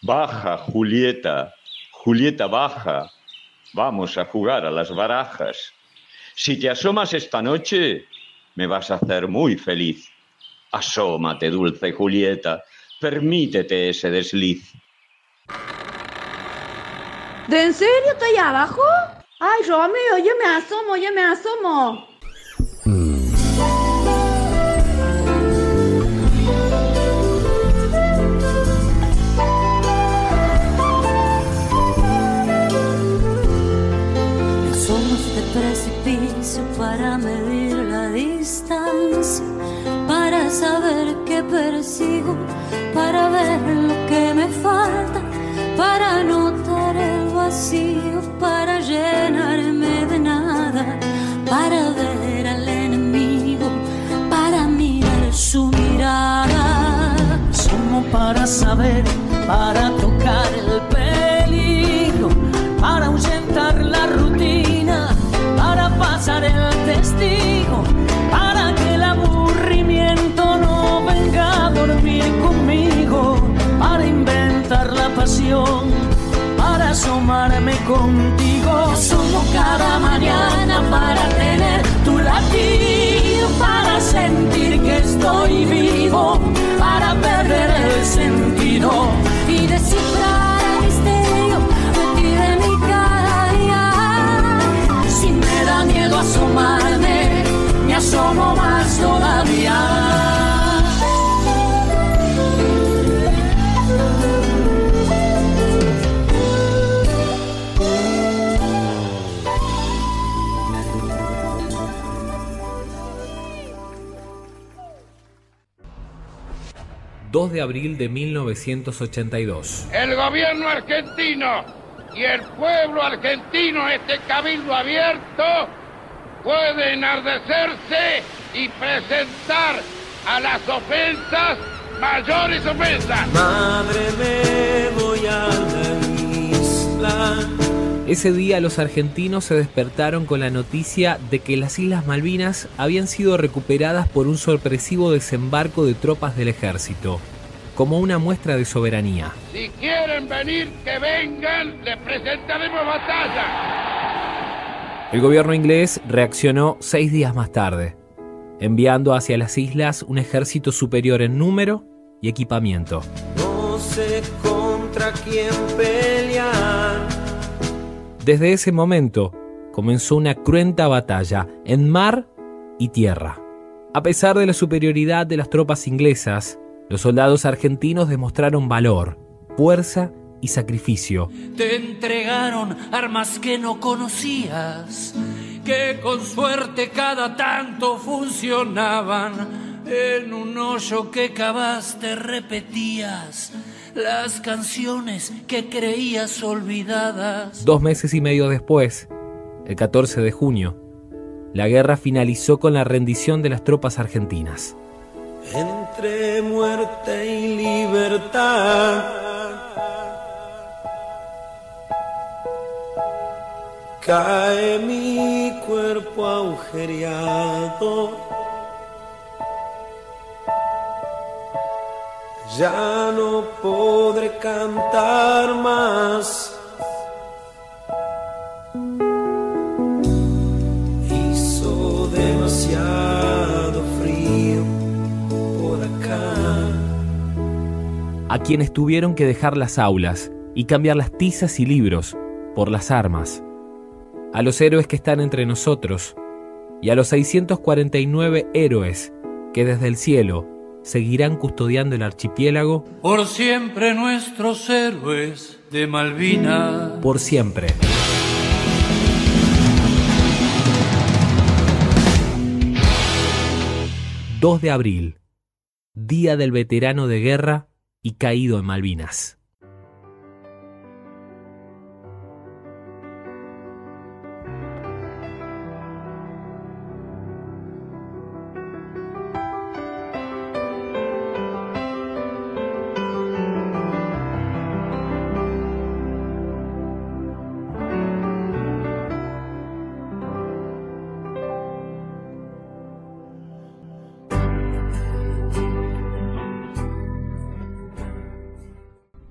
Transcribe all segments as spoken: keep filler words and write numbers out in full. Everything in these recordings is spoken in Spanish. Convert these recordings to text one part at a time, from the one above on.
Baja, Julieta. Julieta, baja. Vamos a jugar a las barajas. Si te asomas esta noche, me vas a hacer muy feliz. Asómate, dulce Julieta. Permítete ese desliz. ¿De en serio está ahí abajo? Ay, Romeo, yo me asomo, yo me asomo. Somos de precipicio para medir la distancia, para saber qué persigo, para ver lo que me falta, para notar el vacío, para llenarme de nada, para ver al enemigo, para mirar su mirada. Somos para saber, para tocar el peligro, para ahuyentar la rutina, para pasar el testigo, para que el aburrimiento no venga a dormir conmigo, para inventar la pasión, para asomarme contigo. Somos cada mañana para tener tu latido, para sentir que estoy vivo, para perder el sentido y descifrar el misterio metido en mi cara. Si me da miedo asomarme, me asomo más todavía. dos de abril de mil novecientos ochenta y dos. El gobierno argentino y el pueblo argentino, este cabildo abierto, puede enardecerse y presentar a las ofensas mayores ofensas. Madre, me voy a la isla. Ese día los argentinos se despertaron con la noticia de que las Islas Malvinas habían sido recuperadas por un sorpresivo desembarco de tropas del ejército, como una muestra de soberanía. Si quieren venir, que vengan, les presentaremos batalla. El gobierno inglés reaccionó seis días más tarde, enviando hacia las islas un ejército superior en número y equipamiento. No sé contra quién pelear. Desde ese momento comenzó una cruenta batalla en mar y tierra. A pesar de la superioridad de las tropas inglesas, los soldados argentinos demostraron valor, fuerza y sacrificio. Te entregaron armas que no conocías, que con suerte cada tanto funcionaban. En un hoyo que cavaste repetías las canciones que creías olvidadas. Dos meses y medio después, el catorce de junio, la guerra finalizó con la rendición de las tropas argentinas. Entre muerte y libertad, cae mi cuerpo agujereado. Ya no podré cantar más. Hizo demasiado frío por acá. A quienes tuvieron que dejar las aulas y cambiar las tizas y libros por las armas. A los héroes que están entre nosotros y a los seiscientos cuarenta y nueve héroes que desde el cielo seguirán custodiando el archipiélago. Por siempre nuestros héroes de Malvinas. Por siempre. dos de abril, Día del Veterano de Guerra y Caído en Malvinas.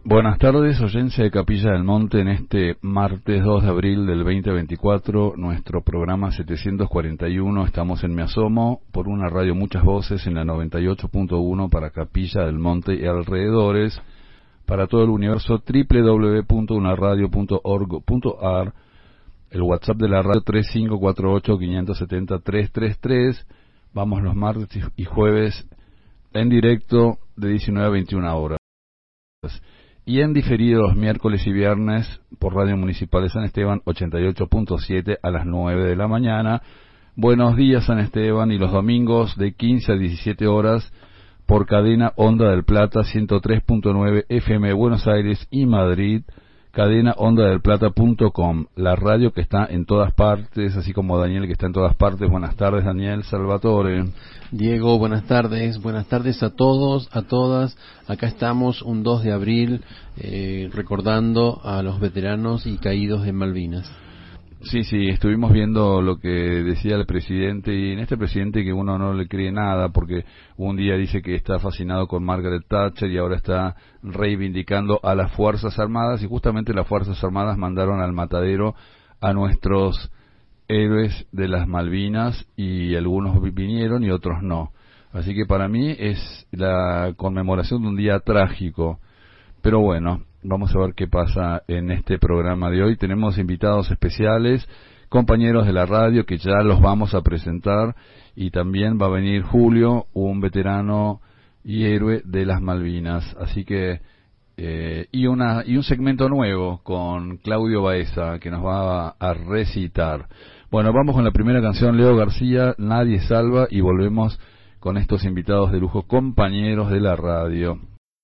Buenas tardes, audiencia de Capilla del Monte, en este martes dos de abril del veinte veinticuatro, nuestro programa setecientos cuarenta y uno, estamos en Me Asomo, por una radio Muchas Voces en la noventa y ocho punto uno para Capilla del Monte y alrededores, para todo el universo, doble u doble u doble u punto una radio punto org punto a r, el WhatsApp de la radio tres cinco cuatro ocho, cinco siete cero, tres tres tres, vamos los martes y jueves en directo de diecinueve a veintiuna horas. Y en diferido los miércoles y viernes por Radio Municipal de San Esteban ochenta y ocho punto siete a las nueve de la mañana. Buenos días San Esteban, y los domingos de quince a diecisiete horas por cadena Onda del Plata ciento tres punto nueve F M Buenos Aires y Madrid, cadena onda del plata punto com, la radio que está en todas partes, así como Daniel que está en todas partes. Buenas tardes, Daniel. Salvatore. Diego, buenas tardes, buenas tardes a todos, a todas. Acá estamos un dos de abril eh, recordando a los veteranos y caídos en Malvinas. Sí, sí, estuvimos viendo lo que decía el presidente, y en este presidente que uno no le cree nada, porque un día dice que está fascinado con Margaret Thatcher y ahora está reivindicando a las Fuerzas Armadas, y justamente las Fuerzas Armadas mandaron al matadero a nuestros héroes de las Malvinas, y algunos vinieron y otros no. Así que para mí es la conmemoración de un día trágico, pero bueno, vamos a ver qué pasa en este programa de hoy. Tenemos invitados especiales, compañeros de la radio que ya los vamos a presentar, y también va a venir Julio, un veterano y héroe de las Malvinas. Así que eh, y una y un segmento nuevo con Claudio Baeza que nos va a, a recitar. Bueno, vamos con la primera canción, Leo García, Nadie Salva, y volvemos con estos invitados de lujo, compañeros de la radio.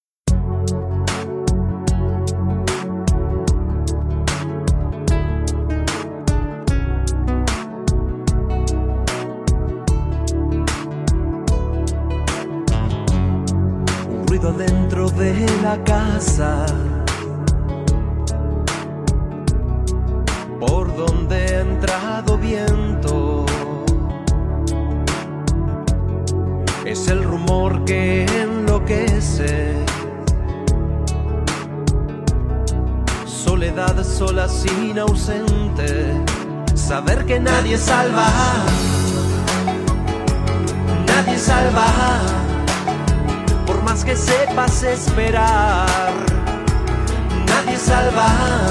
Dentro de la casa, por donde ha entrado viento, es el rumor que enloquece. Soledad sola sin ausente, saber que nadie salva, nadie salva. Por más que sepas esperar, nadie salva,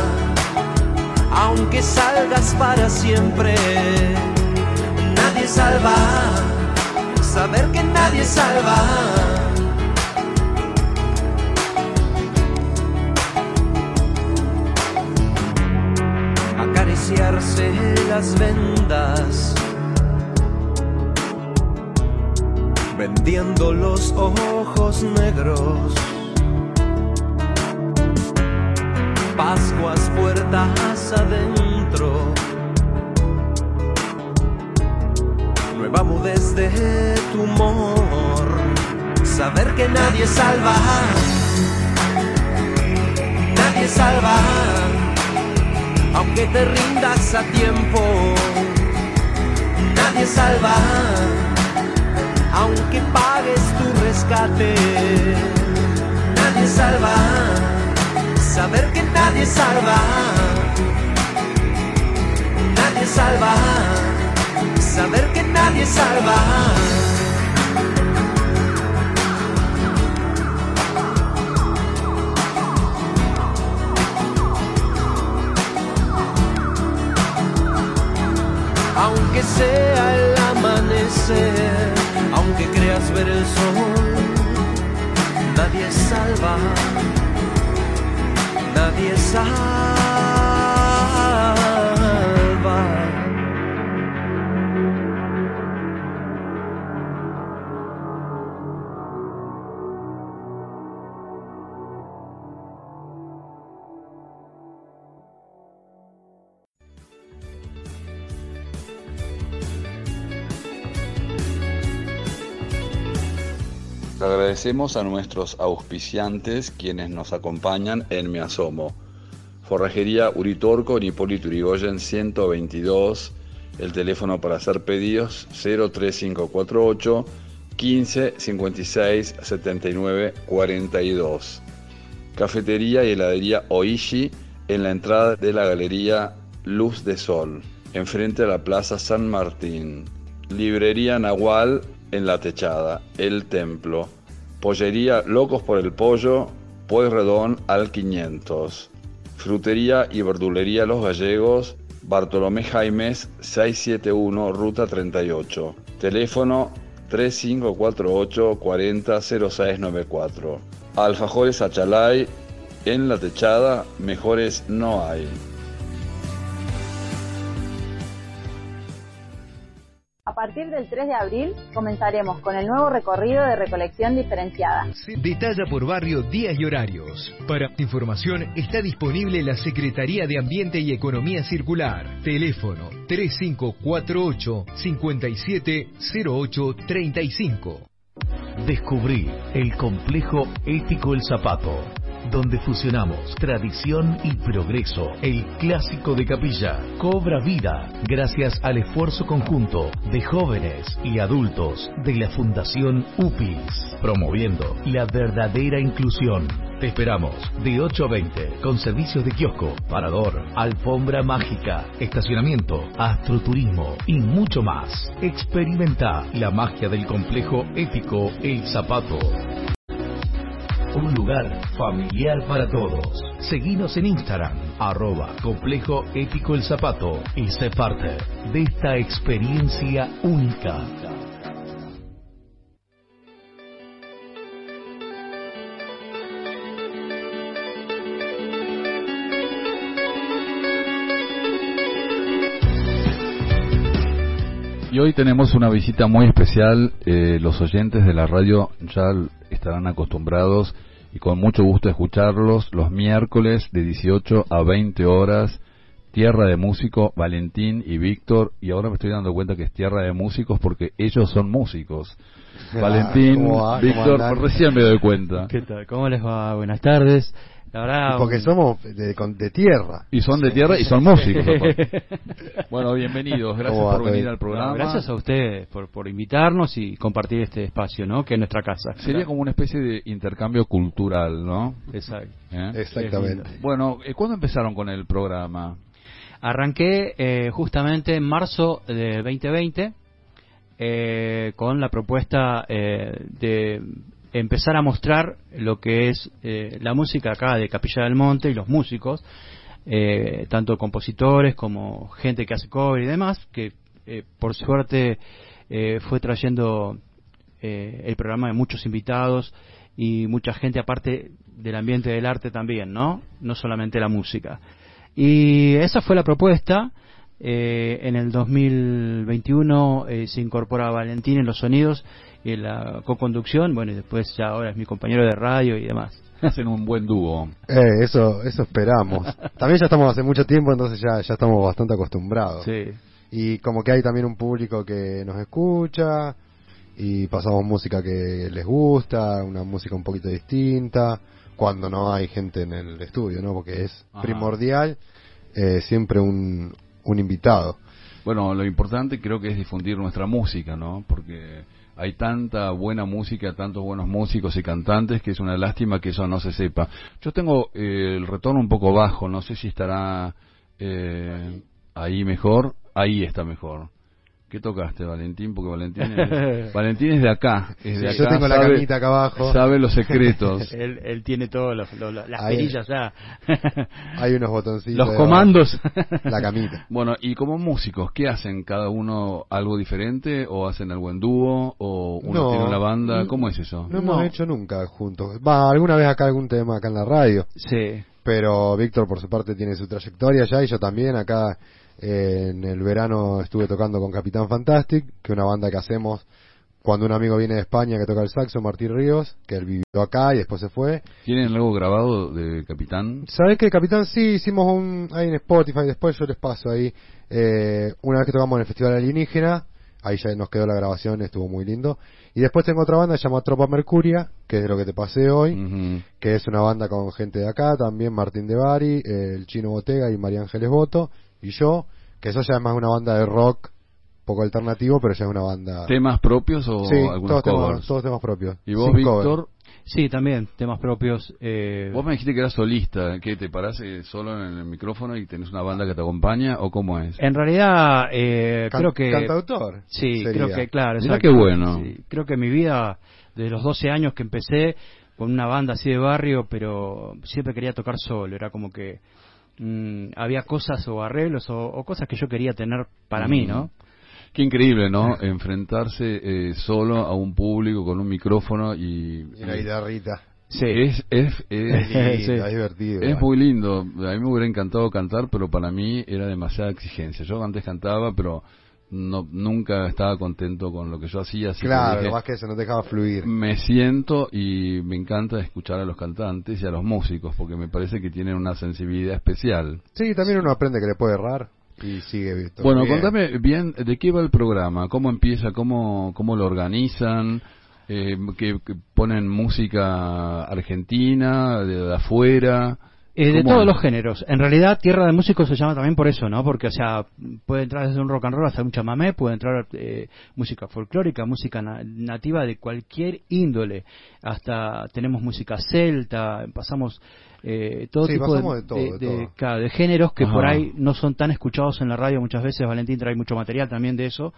aunque salgas para siempre. Nadie salva, saber que nadie salva. Acariciarse las vendas, vendiendo los ojos negros. Pascuas puertas adentro, nueva mudez de tu humor. Saber que nadie salva, nadie salva, aunque te rindas a tiempo. Nadie salva, aunque pagues tu rescate. Nadie salva, saber que nadie salva. Nadie salva, saber que nadie salva. Aunque sea el amanecer, aunque creas ver el sol, nadie salva, nadie salva. Agradecemos a nuestros auspiciantes quienes nos acompañan en Me Asomo. Forrajería Uritorco en Hipólito Yrigoyen ciento veintidós, el teléfono para hacer pedidos cero tres cinco cuatro ocho, quince, cincuenta y seis, setenta y nueve, cuarenta y dos. cafetería y heladería Oishi en la entrada de la galería Luz de Sol, enfrente a la Plaza San Martín. Librería Nahual en La Techada, El Templo. Pollería Locos por el Pollo, Pueyrredón al quinientos. Frutería y verdulería Los Gallegos, Bartolomé Jaimes seiscientos setenta y uno, Ruta treinta y ocho. Teléfono tres cinco cuatro ocho, cuatro cero, cero seis nueve cuatro. Alfajores Achalay en La Techada, mejores no hay. A partir del tres de abril comenzaremos con el nuevo recorrido de recolección diferenciada. Detalla por barrio días y horarios. Para información está disponible la Secretaría de Ambiente y Economía Circular. Teléfono tres cinco cuatro ocho, cinco siete cero ocho tres cinco. Descubrí el complejo ético El Zapato, donde fusionamos tradición y progreso. El clásico de Capilla cobra vida gracias al esfuerzo conjunto de jóvenes y adultos de la Fundación U P I S, promoviendo la verdadera inclusión. Te esperamos de ocho a veinte con servicios de kiosco, parador, alfombra mágica, estacionamiento, astroturismo y mucho más. Experimenta la magia del complejo ético El Zapato. Un lugar familiar para todos. Seguinos en Instagram, arroba Complejo Ético El Zapato, y sé parte de esta experiencia única. Y hoy tenemos una visita muy especial. Eh, los oyentes de la radio ya estarán acostumbrados y con mucho gusto escucharlos los miércoles de dieciocho a veinte horas. Tierra de Músico, Valentín y Víctor, y ahora me estoy dando cuenta que es Tierra de Músicos porque ellos son músicos. Ah, Valentín, Víctor, recién me doy cuenta. ¿Qué tal? ¿Cómo les va? Buenas tardes. La verdad, porque un... somos de, de tierra. Y son de tierra y son músicos. Bueno, bienvenidos. Gracias por venir al programa. No, gracias a ustedes por, por invitarnos y compartir este espacio, ¿no? Que es nuestra casa. Sería claro, como una especie de intercambio cultural, ¿no? Exacto. ¿Eh? Exactamente. Bueno, ¿cuándo empezaron con el programa? Arranqué eh, justamente en marzo de veinte veinte eh, con la propuesta eh, de empezar a mostrar lo que es eh, la música acá de Capilla del Monte y los músicos, eh, tanto compositores como gente que hace cover y demás, que eh, por suerte eh, fue trayendo eh, el programa de muchos invitados y mucha gente aparte del ambiente del arte también, ¿no? No solamente la música. Y esa fue la propuesta. Eh, en el dos mil veintiuno eh, se incorpora Valentín en los sonidos y en la co-conducción, bueno, y después ya ahora es mi compañero de radio y demás. Hacen un buen dúo. Eh, eso eso esperamos. También ya estamos hace mucho tiempo, entonces ya, ya estamos bastante acostumbrados. Sí. Y como que hay también un público que nos escucha y pasamos música que les gusta, una música un poquito distinta, cuando no hay gente en el estudio, ¿no? Porque es Ajá. primordial eh, siempre un, un invitado. Bueno, lo importante creo que es difundir nuestra música, ¿no? Porque hay tanta buena música, tantos buenos músicos y cantantes que es una lástima que eso no se sepa. Yo tengo eh, el retorno un poco bajo, no sé si estará eh, ahí mejor, ahí está mejor. ¿Qué tocaste, Valentín? Porque Valentín es, Valentín es de acá. Es de sí, acá, yo tengo sabe, la camita acá abajo. Sabe los secretos. él, él tiene todas las hay, perillas ya. Hay unos botoncitos. Los comandos. La camita. Bueno, y como músicos, ¿qué hacen? ¿Cada uno algo diferente? ¿O hacen algo en dúo? ¿O uno no, tiene una banda? ¿Cómo es eso? No hemos no. hecho nunca juntos. Va, alguna vez acá algún tema acá en la radio. Sí. Pero Víctor, por su parte, tiene su trayectoria ya y yo también acá. Eh, en el verano estuve tocando con Capitán Fantastic, que es una banda que hacemos cuando un amigo viene de España que toca el saxo, Martín Ríos, que él vivió acá y después se fue. ¿Tienen algo grabado de Capitán? ¿Sabés que Capitán sí? Hicimos un ahí en Spotify, después yo les paso ahí. Eh, una vez que tocamos en el Festival Alienígena, ahí ya nos quedó la grabación, estuvo muy lindo. Y después tengo otra banda que se llama Tropa Mercuria, que es de lo que te pasé hoy, uh-huh. que es una banda con gente de acá, también Martín de Bari, eh, el Chino Botega y María Ángeles Boto. Y yo, que eso ya es más una banda de rock, poco alternativo, pero ya es una banda... ¿Temas propios o sí, algunos todos covers? Temas, todos temas propios. ¿Y vos, Víctor? Sí, también, temas propios. Eh... Vos me dijiste que eras solista, ¿qué te parás eh, solo en el micrófono y tenés una banda que te acompaña o cómo es? En realidad, eh, Can- creo que... ¿Cantautor? Sí, sería. creo que, claro. Mirá exacto. qué bueno. Sí, creo que mi vida, desde los doce años que empecé, con una banda así de barrio, pero siempre quería tocar solo, era como que mmm, había cosas o arreglos o, o cosas que yo quería tener para mm. mí, ¿no? Qué increíble, ¿no? Enfrentarse eh, solo a un público con un micrófono y... Y una guitarrita. Sí. Es, es, es, es, lindo, es divertido. Es muy lindo. A mí me hubiera encantado cantar, pero para mí era demasiada exigencia. Yo antes cantaba, pero no nunca estaba contento con lo que yo hacía. Así claro, que dije, lo más que eso no te dejaba fluir. Me siento y me encanta escuchar a los cantantes y a los músicos, porque me parece que tienen una sensibilidad especial. Sí, también uno aprende que le puede errar. Y sigue visto. Bueno, bien. contame bien de qué va el programa, cómo empieza, cómo cómo lo organizan, eh, que, que ponen música argentina, de, de afuera. Eh, de todos los géneros. En realidad, Tierra de Músicos se llama también por eso, ¿no? Porque, o sea, puede entrar desde un rock and roll hasta un chamamé, puede entrar eh, música folclórica, música na- nativa de cualquier índole. Hasta tenemos música celta, pasamos eh, todo sí, tipo de, de, todo, de, de, de, todo. claro, de géneros que Ajá. por ahí no son tan escuchados en la radio muchas veces. Valentín trae mucho material también de eso.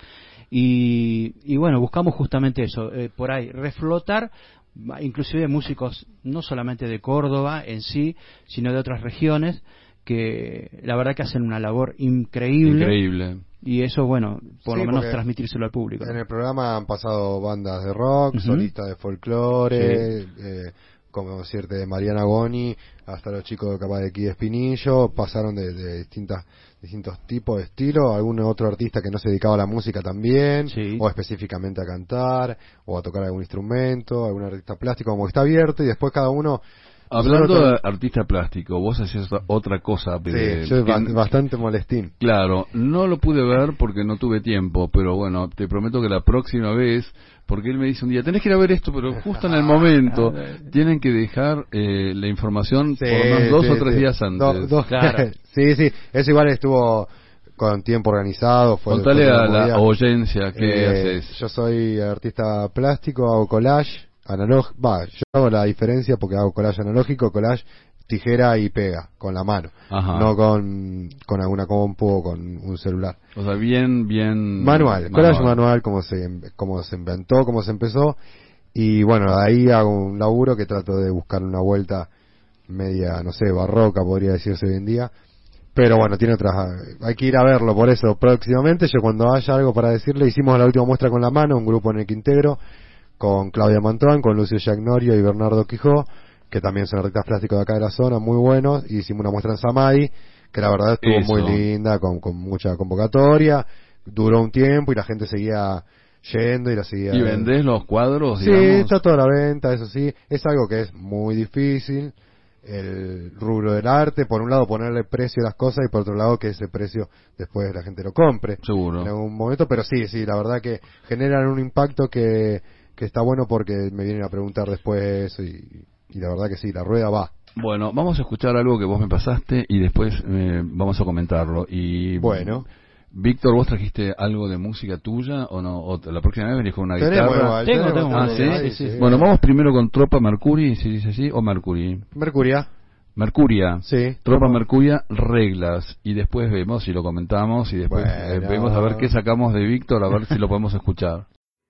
Y, y bueno, buscamos justamente eso, eh, por ahí, reflotar inclusive músicos no solamente de Córdoba en sí, sino de otras regiones que la verdad que hacen una labor increíble. Increíble. Y eso, bueno, por sí, lo menos transmitírselo al público. En el programa han pasado bandas de rock, uh-huh. solistas de folclore, sí. eh, como cierto de Mariana Goni, hasta los chicos capaz de Kid Espinillo, pasaron de, de distintas distintos tipos de estilo, algún otro artista que no se dedicaba a la música también, sí. o específicamente a cantar, o a tocar algún instrumento, algún artista plástico, como que está abierto, y después cada uno... Hablando de artista plástico, vos hacías otra cosa. De, sí, yo que, bastante molestín. Claro, no lo pude ver porque no tuve tiempo, pero bueno, te prometo que la próxima vez, porque él me dice un día, tenés que ir a ver esto, pero justo en el momento, tienen que dejar eh, la información sí, por lo menos dos sí, o tres sí. días antes. Do, dos, claro. sí, sí, eso igual estuvo con tiempo organizado. Fue Contale a la día. Audiencia qué eh, haces. Yo soy artista plástico, hago collage. Analógico, va, yo hago la diferencia porque hago collage analógico, collage, tijera y pega, con la mano, Ajá. no con, con alguna compu o con un celular. O sea, bien, bien... Manual, manual. Collage manual, como se, como se inventó, como se empezó, y bueno, de ahí hago un laburo que trato de buscar una vuelta media, no sé, barroca, podría decirse hoy en día, pero bueno, tiene otras, hay que ir a verlo, por eso, próximamente, yo cuando haya algo para decirle, hicimos la última muestra con la mano, un grupo en el que integro, con Claudia Mantuán, con Lucio Giagnorio y Bernardo Quijó, que también son artistas plásticos de acá de la zona, muy buenos, y hicimos una muestra en Samadhi, que la verdad estuvo Eso. muy linda, con, con mucha convocatoria, duró un tiempo y la gente seguía yendo y la seguía... ¿Y vendés los cuadros, Sí, digamos? está toda la venta, eso sí, es algo que es muy difícil, el rubro del arte, por un lado ponerle precio a las cosas y por otro lado que ese precio después la gente lo compre. Seguro. En algún momento, pero sí, sí, la verdad que generan un impacto que... que está bueno porque me vienen a preguntar después y, y la verdad que sí, la rueda va. Bueno, vamos a escuchar algo que vos me pasaste y después eh, vamos a comentarlo. Y bueno, Víctor, ¿vos trajiste algo de música tuya o no? ¿O la próxima vez venís con una tenemos guitarra? Igual, tengo, tenemos, tengo. Ah, ¿sí? sí, sí, sí. Bueno, vamos primero con Tropa Mercury, si dice así, o Mercury. Mercuria. Mercuria, sí, Tropa Mercuria, reglas, y después vemos si lo comentamos y después bueno. eh, vemos a ver qué sacamos de Víctor, a ver si lo podemos escuchar.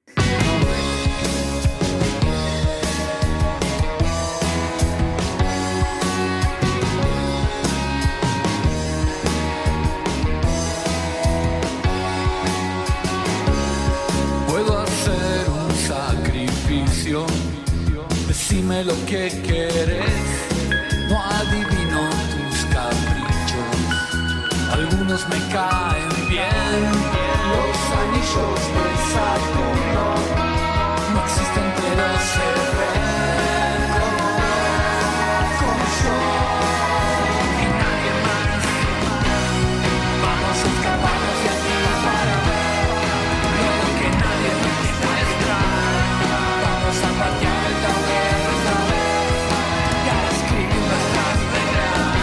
Decime lo que querés, no adivino tus caprichos. Algunos me caen bien, los anillos de Saturno no existen pero se ven como yo y nadie más. Vamos a escaparnos de aquí para ver lo que nadie nos muestra. Vamos a patear el tablero esta vez y a escribir nuestras reglas.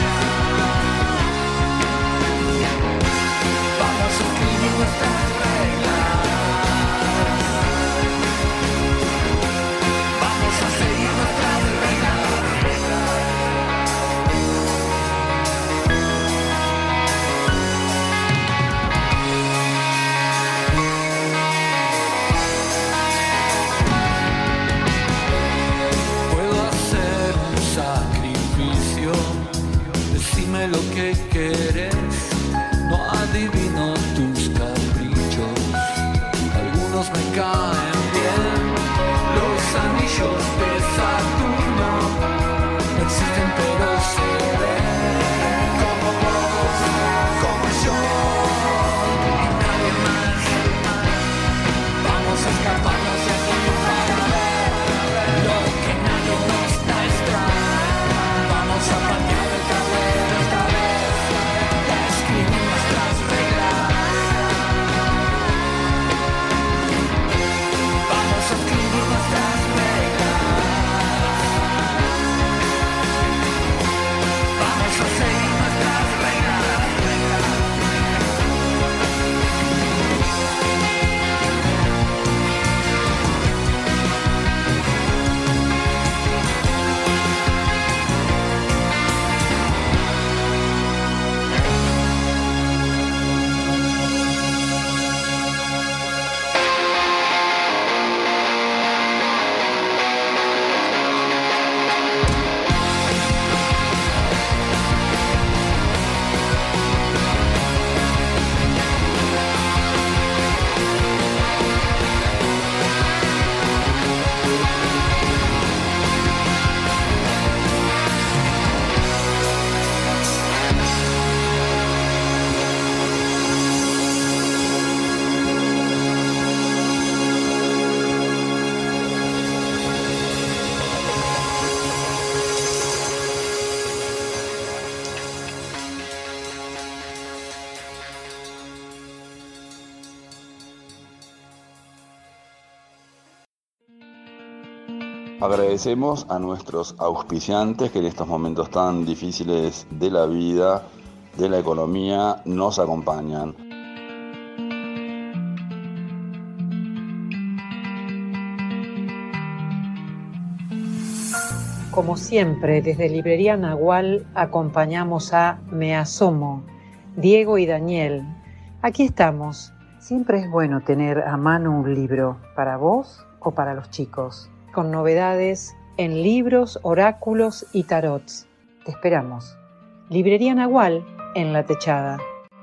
Vamos a escribir nuestras reglas. Vamos que querés, no adivino tus caprichos. Algunos me caen bien, los anillos de Saturno no existen pero se ven como vos, como yo y nadie más. Vamos a escaparnos de aquí para ver lo que nadie nos muestra. Vamos a patear el tablero esta vez, a escribir nuestras reglas. Vamos a escribir nuestras reglas. Vamos a seguir nuestras reglas. Agradecemos a nuestros auspiciantes que en estos momentos tan difíciles de la vida, de la economía, nos acompañan. Como siempre, desde Librería Nahual acompañamos a Me Asomo, Diego y Daniel. Aquí estamos. Siempre es bueno tener a mano un libro, para vos o para los chicos, con novedades en libros, oráculos y tarots. Te esperamos. Librería Nahual en La Techada.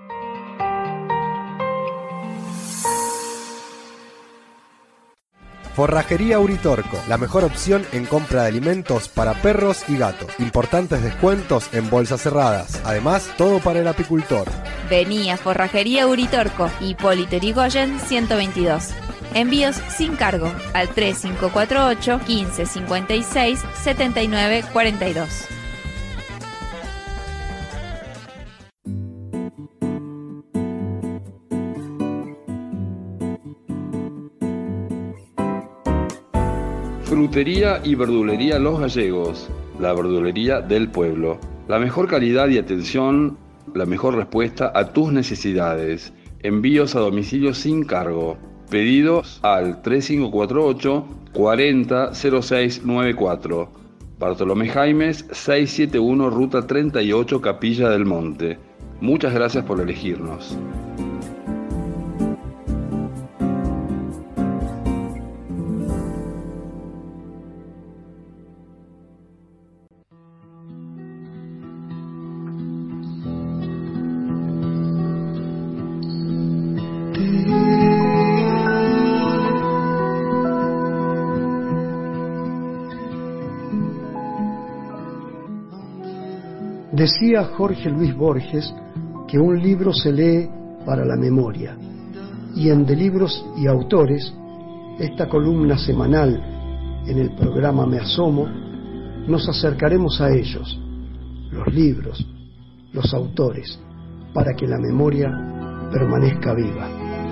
Forrajería Uritorco, la mejor opción en compra de alimentos para perros y gatos. Importantes descuentos en bolsas cerradas. Además, todo para el apicultor. Vení a Forrajería Uritorco, Hipólito Yrigoyen ciento veintidós. Envíos sin cargo al tres cinco cuatro ocho, quince cincuenta y seis, setenta y nueve cuarenta y dos. Frutería y verdulería Los Gallegos, la verdulería del pueblo. La mejor calidad y atención, la mejor respuesta a tus necesidades. Envíos a domicilio sin cargo. Pedidos al tres cinco cuatro ocho, cuarenta, cero seis noventa y cuatro. Bartolomé Jaimes, seiscientos setenta y uno, Ruta treinta y ocho, Capilla del Monte. Muchas gracias por elegirnos. Decía Jorge Luis Borges que un libro se lee para la memoria, y en De Libros y Autores, esta columna semanal en el programa Me Asomo, nos acercaremos a ellos, los libros, los autores, para que la memoria permanezca viva.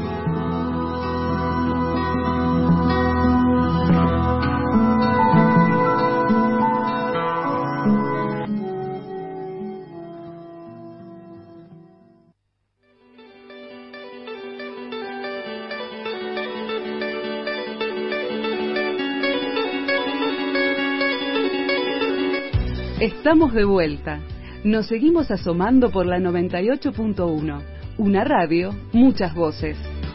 Estamos de vuelta. Nos seguimos asomando por la noventa y ocho punto uno. Una radio, muchas voces.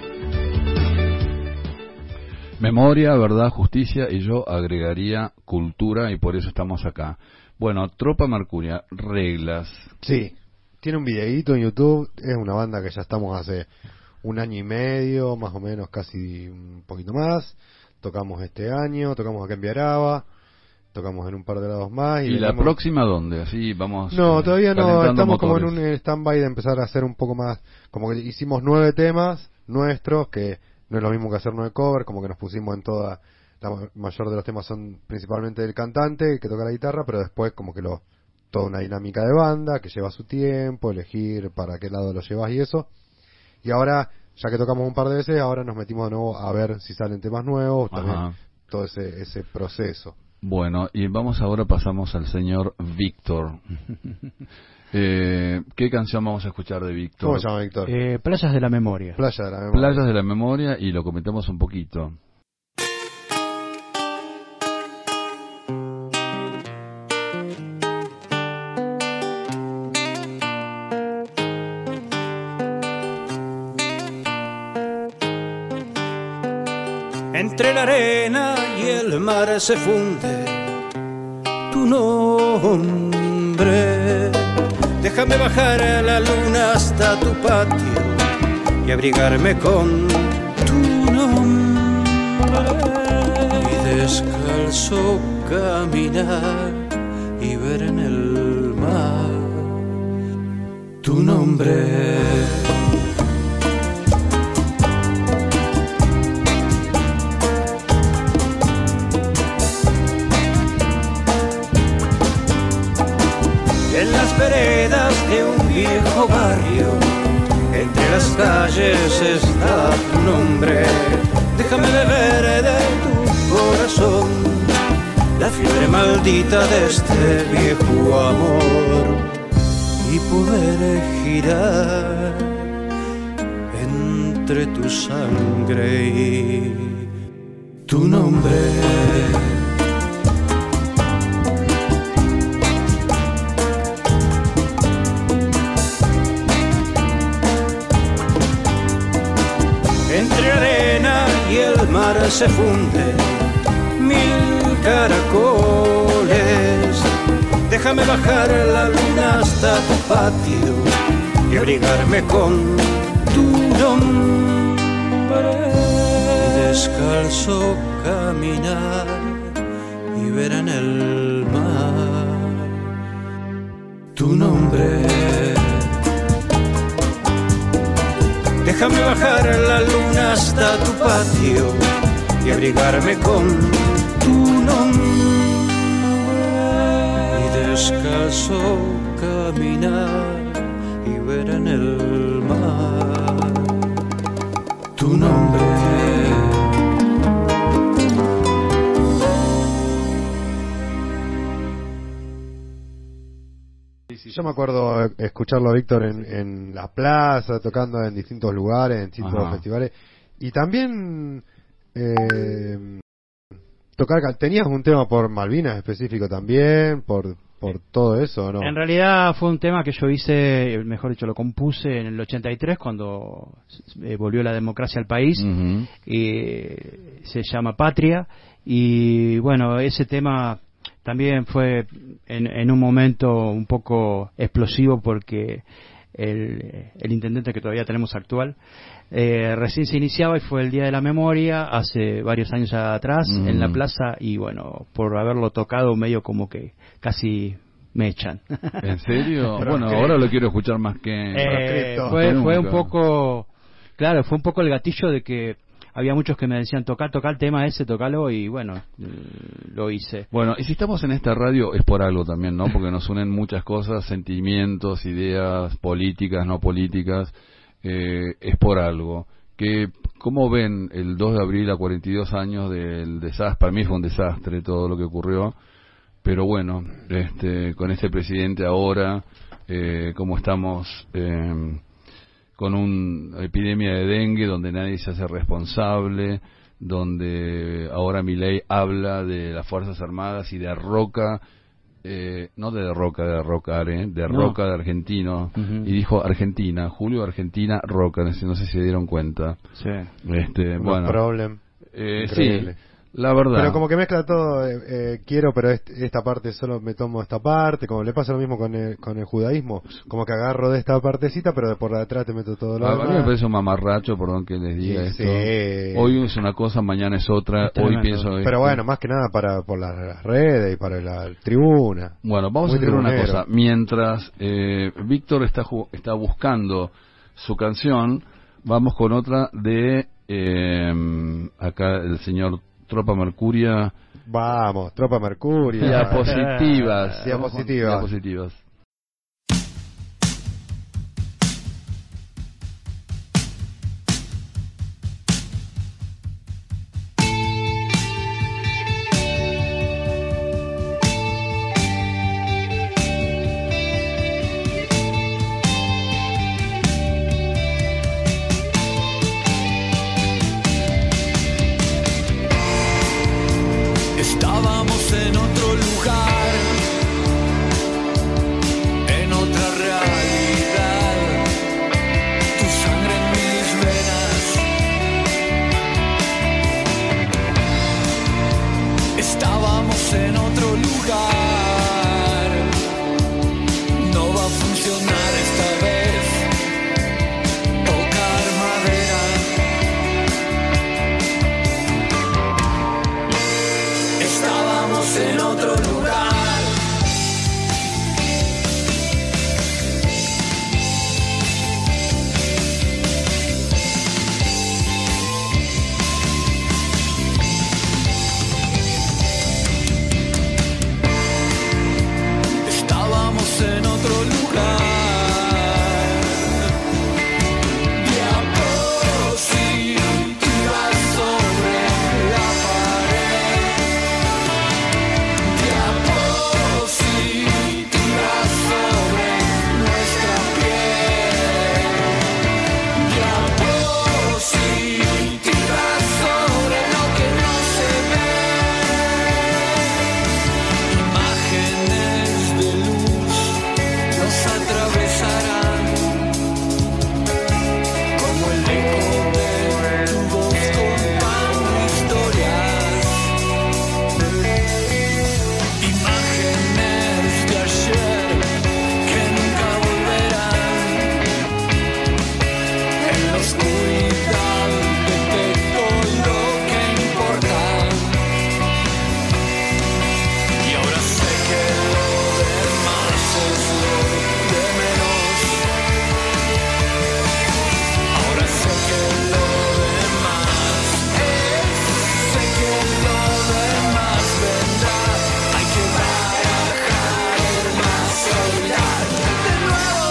Memoria, verdad, justicia, y yo agregaría cultura, y por eso estamos acá. Bueno, Tropa Mercuria, reglas. Sí, tiene un videíto en YouTube. Es una banda que ya estamos hace un año y medio, más o menos, casi un poquito más. Tocamos este año, tocamos acá en Viaraba, tocamos en un par de lados más. ¿Y, ¿Y la venimos... próxima dónde? Así vamos. No, eh, todavía no, estamos motores. como en un stand-by de empezar a hacer un poco más. Como que hicimos nueve temas nuestros, que no es lo mismo que hacer nueve covers, como que nos pusimos en toda. La mayor de los temas son principalmente del cantante que toca la guitarra, pero después como que lo toda una dinámica de banda que lleva su tiempo, elegir para qué lado lo llevas y eso. Y ahora, ya que tocamos un par de veces, ahora nos metimos de nuevo a ver si salen temas nuevos, también Ajá. todo ese ese proceso. Bueno, y vamos ahora, pasamos al señor Víctor. eh, ¿Qué canción vamos a escuchar de Víctor? ¿Cómo se llama Víctor? Eh, Playas de la Memoria. Playa de la Memoria. Playas de la Memoria, y lo comentamos un poquito. Entre la arena y el mar se funde tu nombre. Déjame bajar a la luna hasta tu patio y abrigarme con tu nombre. Y descalzo caminar y ver en el mar tu nombre. En las veredas de un viejo barrio, entre las calles está tu nombre. Déjame beber de tu corazón la fiebre maldita de este viejo amor y poder girar entre tu sangre y tu nombre. Entre arena y el mar se funden mil caracoles. Déjame bajar la luna hasta tu patio y abrigarme con tu nombre. Y descalzo caminar y ver en el mar tu nombre. Déjame bajar la luna hasta tu patio y abrigarme con tu nombre. Y descalzo caminar y ver en el mar tu nombre. Yo me acuerdo escucharlo a Víctor en, en la plaza, tocando en distintos lugares, en distintos Ajá. festivales. Y también eh, tocar, tenías un tema por Malvinas específico también, por por todo eso, ¿no? En realidad fue un tema que yo hice, mejor dicho, lo compuse en el ochenta y tres cuando eh, volvió la democracia al país. Uh-huh. Y se llama Patria. Y bueno, ese tema también fue en, en un momento un poco explosivo porque el, el intendente que todavía tenemos actual eh, recién se iniciaba y fue el Día de la Memoria hace varios años atrás Mm. en la plaza, y bueno, por haberlo tocado medio como que casi me echan. ¿En serio? Bueno, ahora lo quiero escuchar más que... Eh, fue, fue un poco, claro, fue un poco el gatillo de que había muchos que me decían, toca, toca el tema ese, tocalo, y bueno, lo hice. Bueno, y si estamos en esta radio es por algo también, ¿no? Porque nos unen muchas cosas, sentimientos, ideas, políticas, no políticas, eh, es por algo. Que, ¿cómo ven el dos de abril a cuarenta y dos años del desastre? Para mí fue un desastre todo lo que ocurrió, pero bueno, este, con este presidente ahora, eh, como estamos... Eh, con una epidemia de dengue donde nadie se hace responsable, donde ahora Milei habla de las Fuerzas Armadas y derroca, eh, no de derroca, de derrocar, eh, derroca No. de argentino, Uh-huh. y dijo Argentina, Julio Argentina roca, no sé, no sé si se dieron cuenta. Sí. Este, Un bueno, problem eh, increíble. sí, La verdad. Pero como que mezcla todo, eh, eh, quiero, pero este, esta parte solo me tomo esta parte, como le pasa lo mismo con el, con el judaísmo, como que agarro de esta partecita, pero de por detrás te meto todo lo A demás. mí me parece un mamarracho, perdón que les diga Sí, esto. sí. Hoy es una cosa, mañana es otra, Está hoy tremendo. pienso esto. Pero bueno, más que nada para por las, las redes y para la tribuna. Bueno, vamos Muy a hacer una tribunero. cosa. Mientras eh, Víctor está, ju- está buscando su canción, vamos con otra de eh, acá el señor Tropa Mercuria. Vamos, Tropa Mercuria. Diapositivas. Diapositivas. Diapositivas. Estábamos en otro lugar, en otra realidad. Tu sangre en mis venas. Estábamos en otro lugar. No va a funcionar esta vez. Tocar madera. Estábamos en otro lugar. Estábamos en otro lugar. Diapositivas sobre la pared. Diapositivas sobre nuestra piel. Diapositivas sobre lo que no se ve. Imágenes de luz nos atravesarán como el eco de tu voz contando historias. Imágenes de ayer que nunca volverán. En la oscuridad detecto lo que importa. Y ahora sé que lo demás es lo de menos. Ahora sé que lo demás es, sé que lo demás vendrá. Hay que barajar más, soñar de nuevo.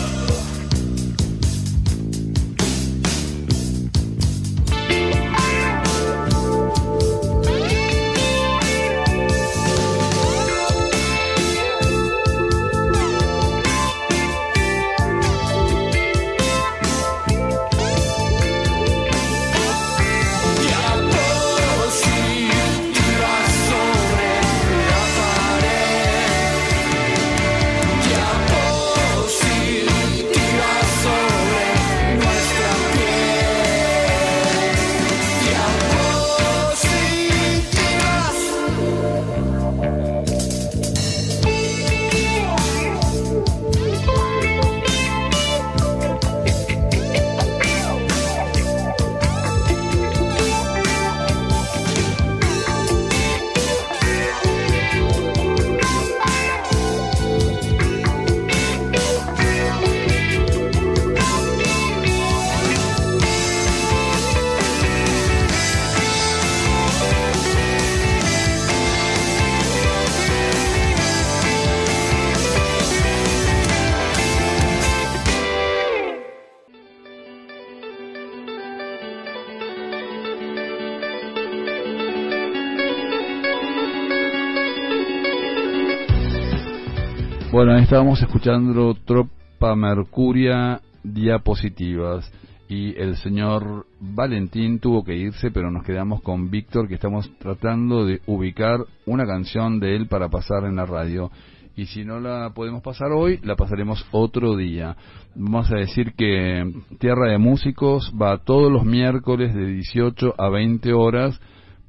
Diapositivas sobre la pared. Diapositivas sobre nuestra piel. Bueno, ahí estábamos escuchando Tropa Mercuria, Diapositivas, y el señor Valentín tuvo que irse, pero nos quedamos con Víctor, que estamos tratando de ubicar una canción de él para pasar en la radio. Y si no la podemos pasar hoy, la pasaremos otro día. Vamos a decir que Tierra de Músicos va todos los miércoles de dieciocho a veinte horas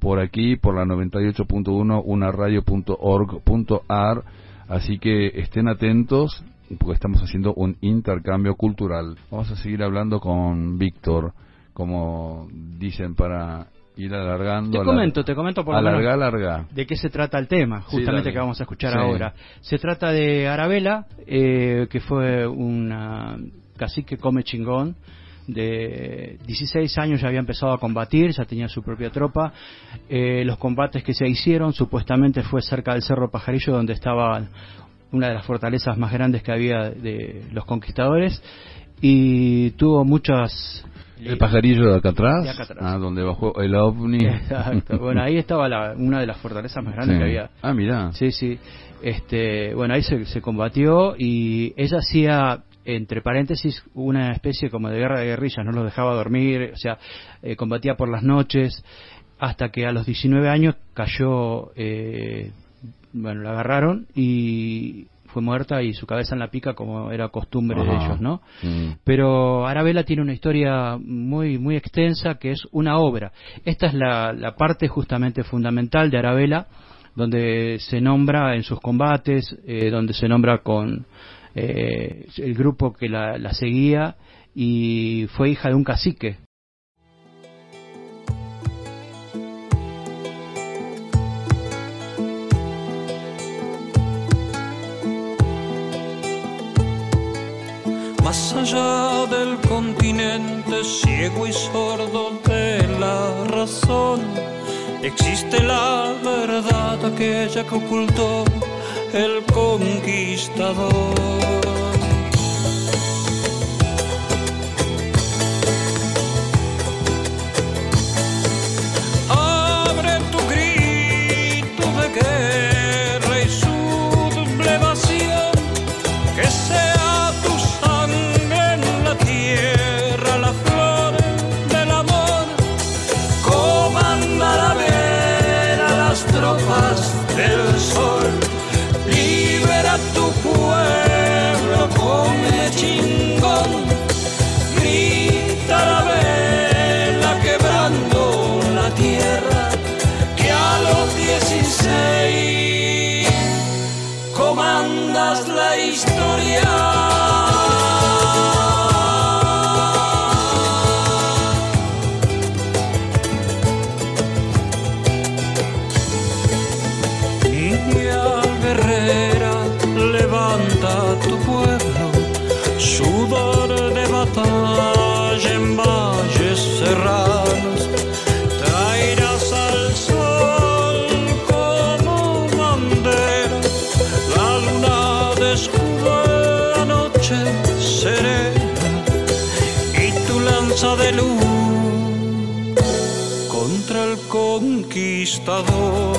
por aquí, por la noventa y ocho punto uno, una radio punto org punto a r, así que estén atentos porque estamos haciendo un intercambio cultural. Vamos a seguir hablando con Víctor, como dicen, para ir alargando. Te comento, te comento por lo menos alarga, alarga. de qué se trata el tema, justamente sí, que vamos a escuchar sí. ahora. Se trata de Arabela, eh, que fue una cacique come chingón, de dieciséis años ya había empezado a combatir, ya tenía su propia tropa. Eh, los combates que se hicieron supuestamente fue cerca del Cerro Pajarillo, donde estaba una de las fortalezas más grandes que había de los conquistadores, y tuvo muchas... ¿El Pajarillo de acá atrás? De acá atrás. Ah, donde bajó el ovni. Exacto. Bueno, ahí estaba la, una de las fortalezas más grandes sí. que había. Ah, mirá. Sí, sí. Este, bueno, ahí se, se combatió y ella hacía, entre paréntesis, una especie como de guerra de guerrillas, no los dejaba dormir, o sea, eh, combatía por las noches, hasta que a los diecinueve años cayó, eh, bueno, la agarraron y fue muerta y su cabeza en la pica, como era costumbre Ajá. de ellos, ¿no? Mm. Pero Arabela tiene una historia muy muy extensa, que es una obra. Esta es la, la parte justamente fundamental de Arabela, donde se nombra en sus combates, eh, donde se nombra con eh, el grupo que la, la seguía, y fue hija de un cacique. Más allá del continente ciego y sordo de la razón, existe la verdad, aquella que ocultó el conquistador. Abre tu grito de guerra y sublevación, que sea tu sangre en la tierra, la flor del amor. Comanda la vera las tropas del sol, libera tu pueblo, come chingón. Grita la vela quebrando la tierra, que a los dieciséis comandas la historia. Tu pueblo, sudor de batalla en valles serranos, traerás al sol como bandera la luna descubre la noche serena y tu lanza de luz contra el conquistador.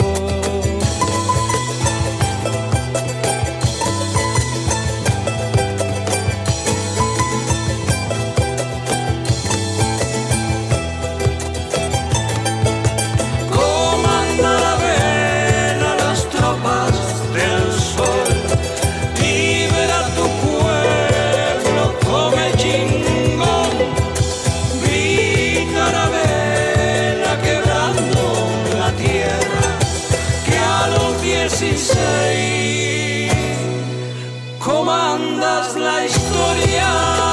Comandas la historia.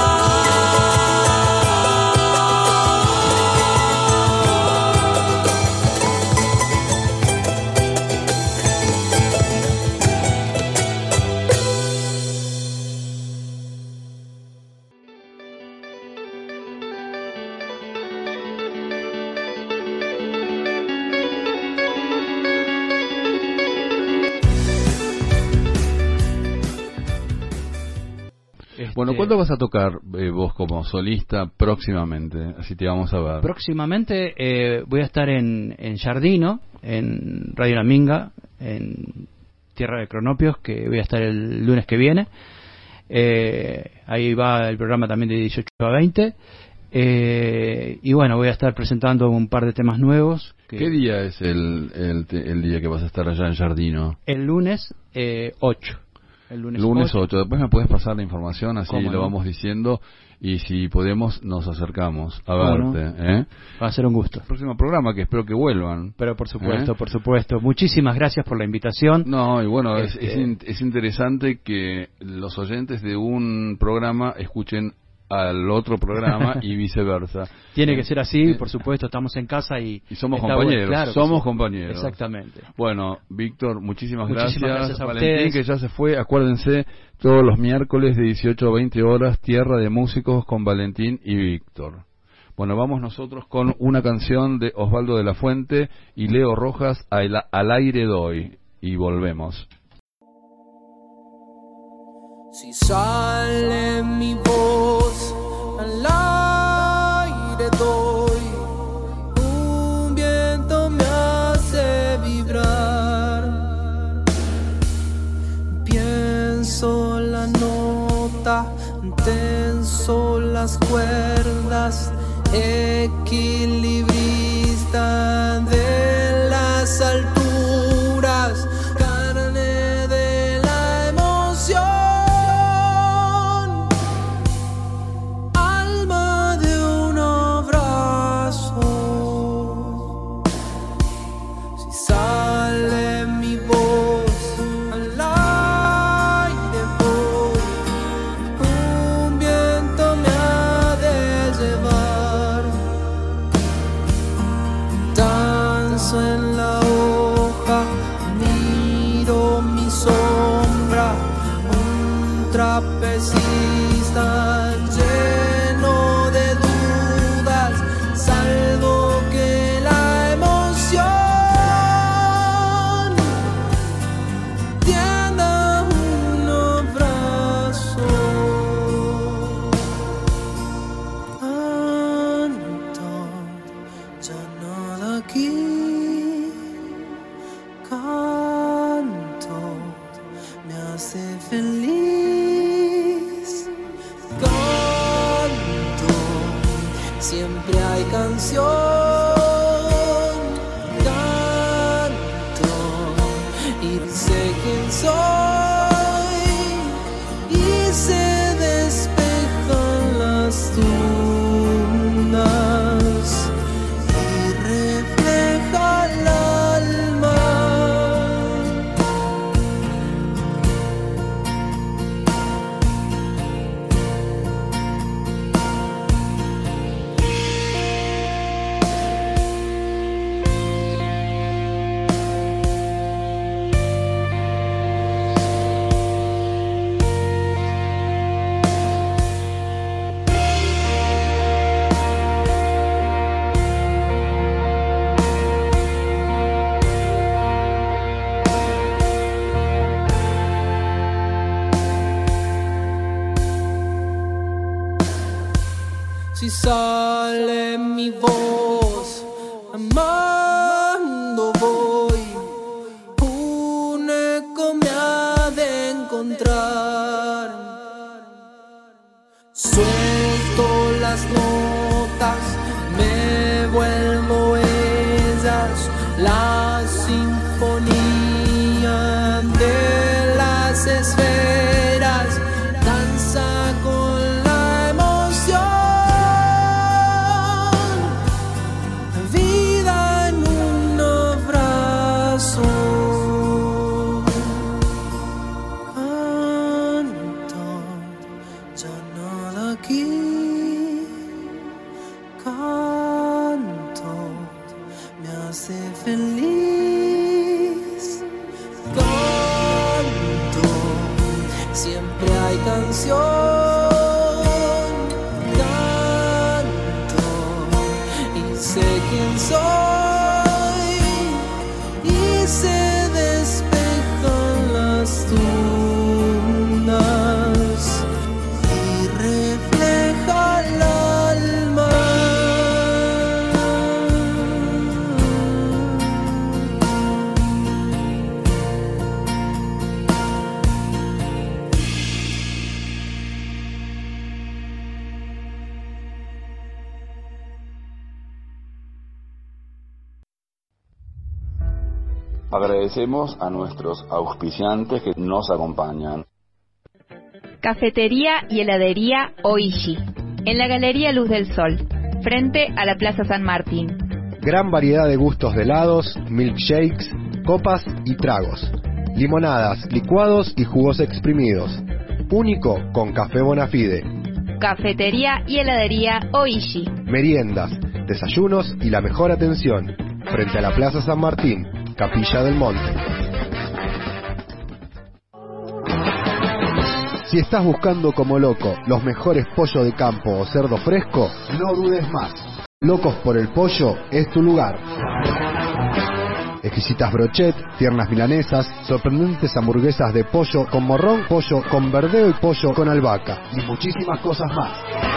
Bueno, ¿cuándo vas a tocar eh, vos como solista próximamente? Así te vamos a ver. Próximamente eh, voy a estar en, en Jardino, en Radio La Minga, en Tierra de Cronopios, que voy a estar el lunes que viene. Eh, ahí va el programa también de dieciocho a veinte. Eh, y bueno, voy a estar presentando un par de temas nuevos. Que ¿Qué día es el, el, el día que vas a estar allá en Jardino? El lunes eh, ocho. El lunes, lunes ocho. ocho. Después me puedes pasar la información, así ¿Cómo lo no? vamos diciendo. Y si podemos, nos acercamos a ¿Cómo verte. no? ¿eh? Va a ser un gusto. El próximo programa, que espero que vuelvan. Pero por supuesto, ¿Eh? por supuesto. Muchísimas gracias por la invitación. No, y bueno, es, Este- es, in- es interesante que los oyentes de un programa escuchen al otro programa y viceversa. Tiene que ser así, Eh, por supuesto, estamos en casa y... Y somos está compañeros, bueno, claro que somos sí. compañeros. Exactamente. Bueno, Víctor, muchísimas, Muchísimas gracias a Valentín, ustedes. que ya se fue. Acuérdense, todos los miércoles de dieciocho a veinte horas, Tierra de Músicos con Valentín y Víctor. Bueno, vamos nosotros con una canción de Osvaldo de la Fuente y Leo Rojas, Al, al aire doy. Y volvemos. Si sale mi voz al aire doy, un viento me hace vibrar. Pienso la nota, tenso las cuerdas, equilibrista de las alturas, carne de la emoción. Trapecista lleno de dudas, salvo que la emoción tienda un abrazo. Canto, ya nada aquí. Canto, me hace feliz. Siempre hay canción, canto y sé quién soy y se despejan las dudas y refleja el alma. Si sale mi voz, amando voy, un eco me ha de encontrar. Suelto las notas, me vuelvo ellas, la sinfonía de las esferas, danza con la emoción. Feliz canto, siempre hay canción, canto y sé quién soy y se despejan las dudas y refleja el alma. Agradecemos a nuestros auspiciantes que nos acompañan. Cafetería y heladería Oishi, en la Galería Luz del Sol, frente a la Plaza San Martín. Gran variedad de gustos de helados, milkshakes, copas y tragos. Limonadas, licuados y jugos exprimidos. Único con Café Bonafide. Cafetería y heladería Oishi. Meriendas, desayunos y la mejor atención. Frente a la Plaza San Martín, Capilla del Monte. Si estás buscando como loco los mejores pollos de campo o cerdo fresco, no dudes más. Locos por el Pollo es tu lugar. Exquisitas brochet, tiernas milanesas, sorprendentes hamburguesas de pollo con morrón, pollo con verdeo y pollo con albahaca y muchísimas cosas más.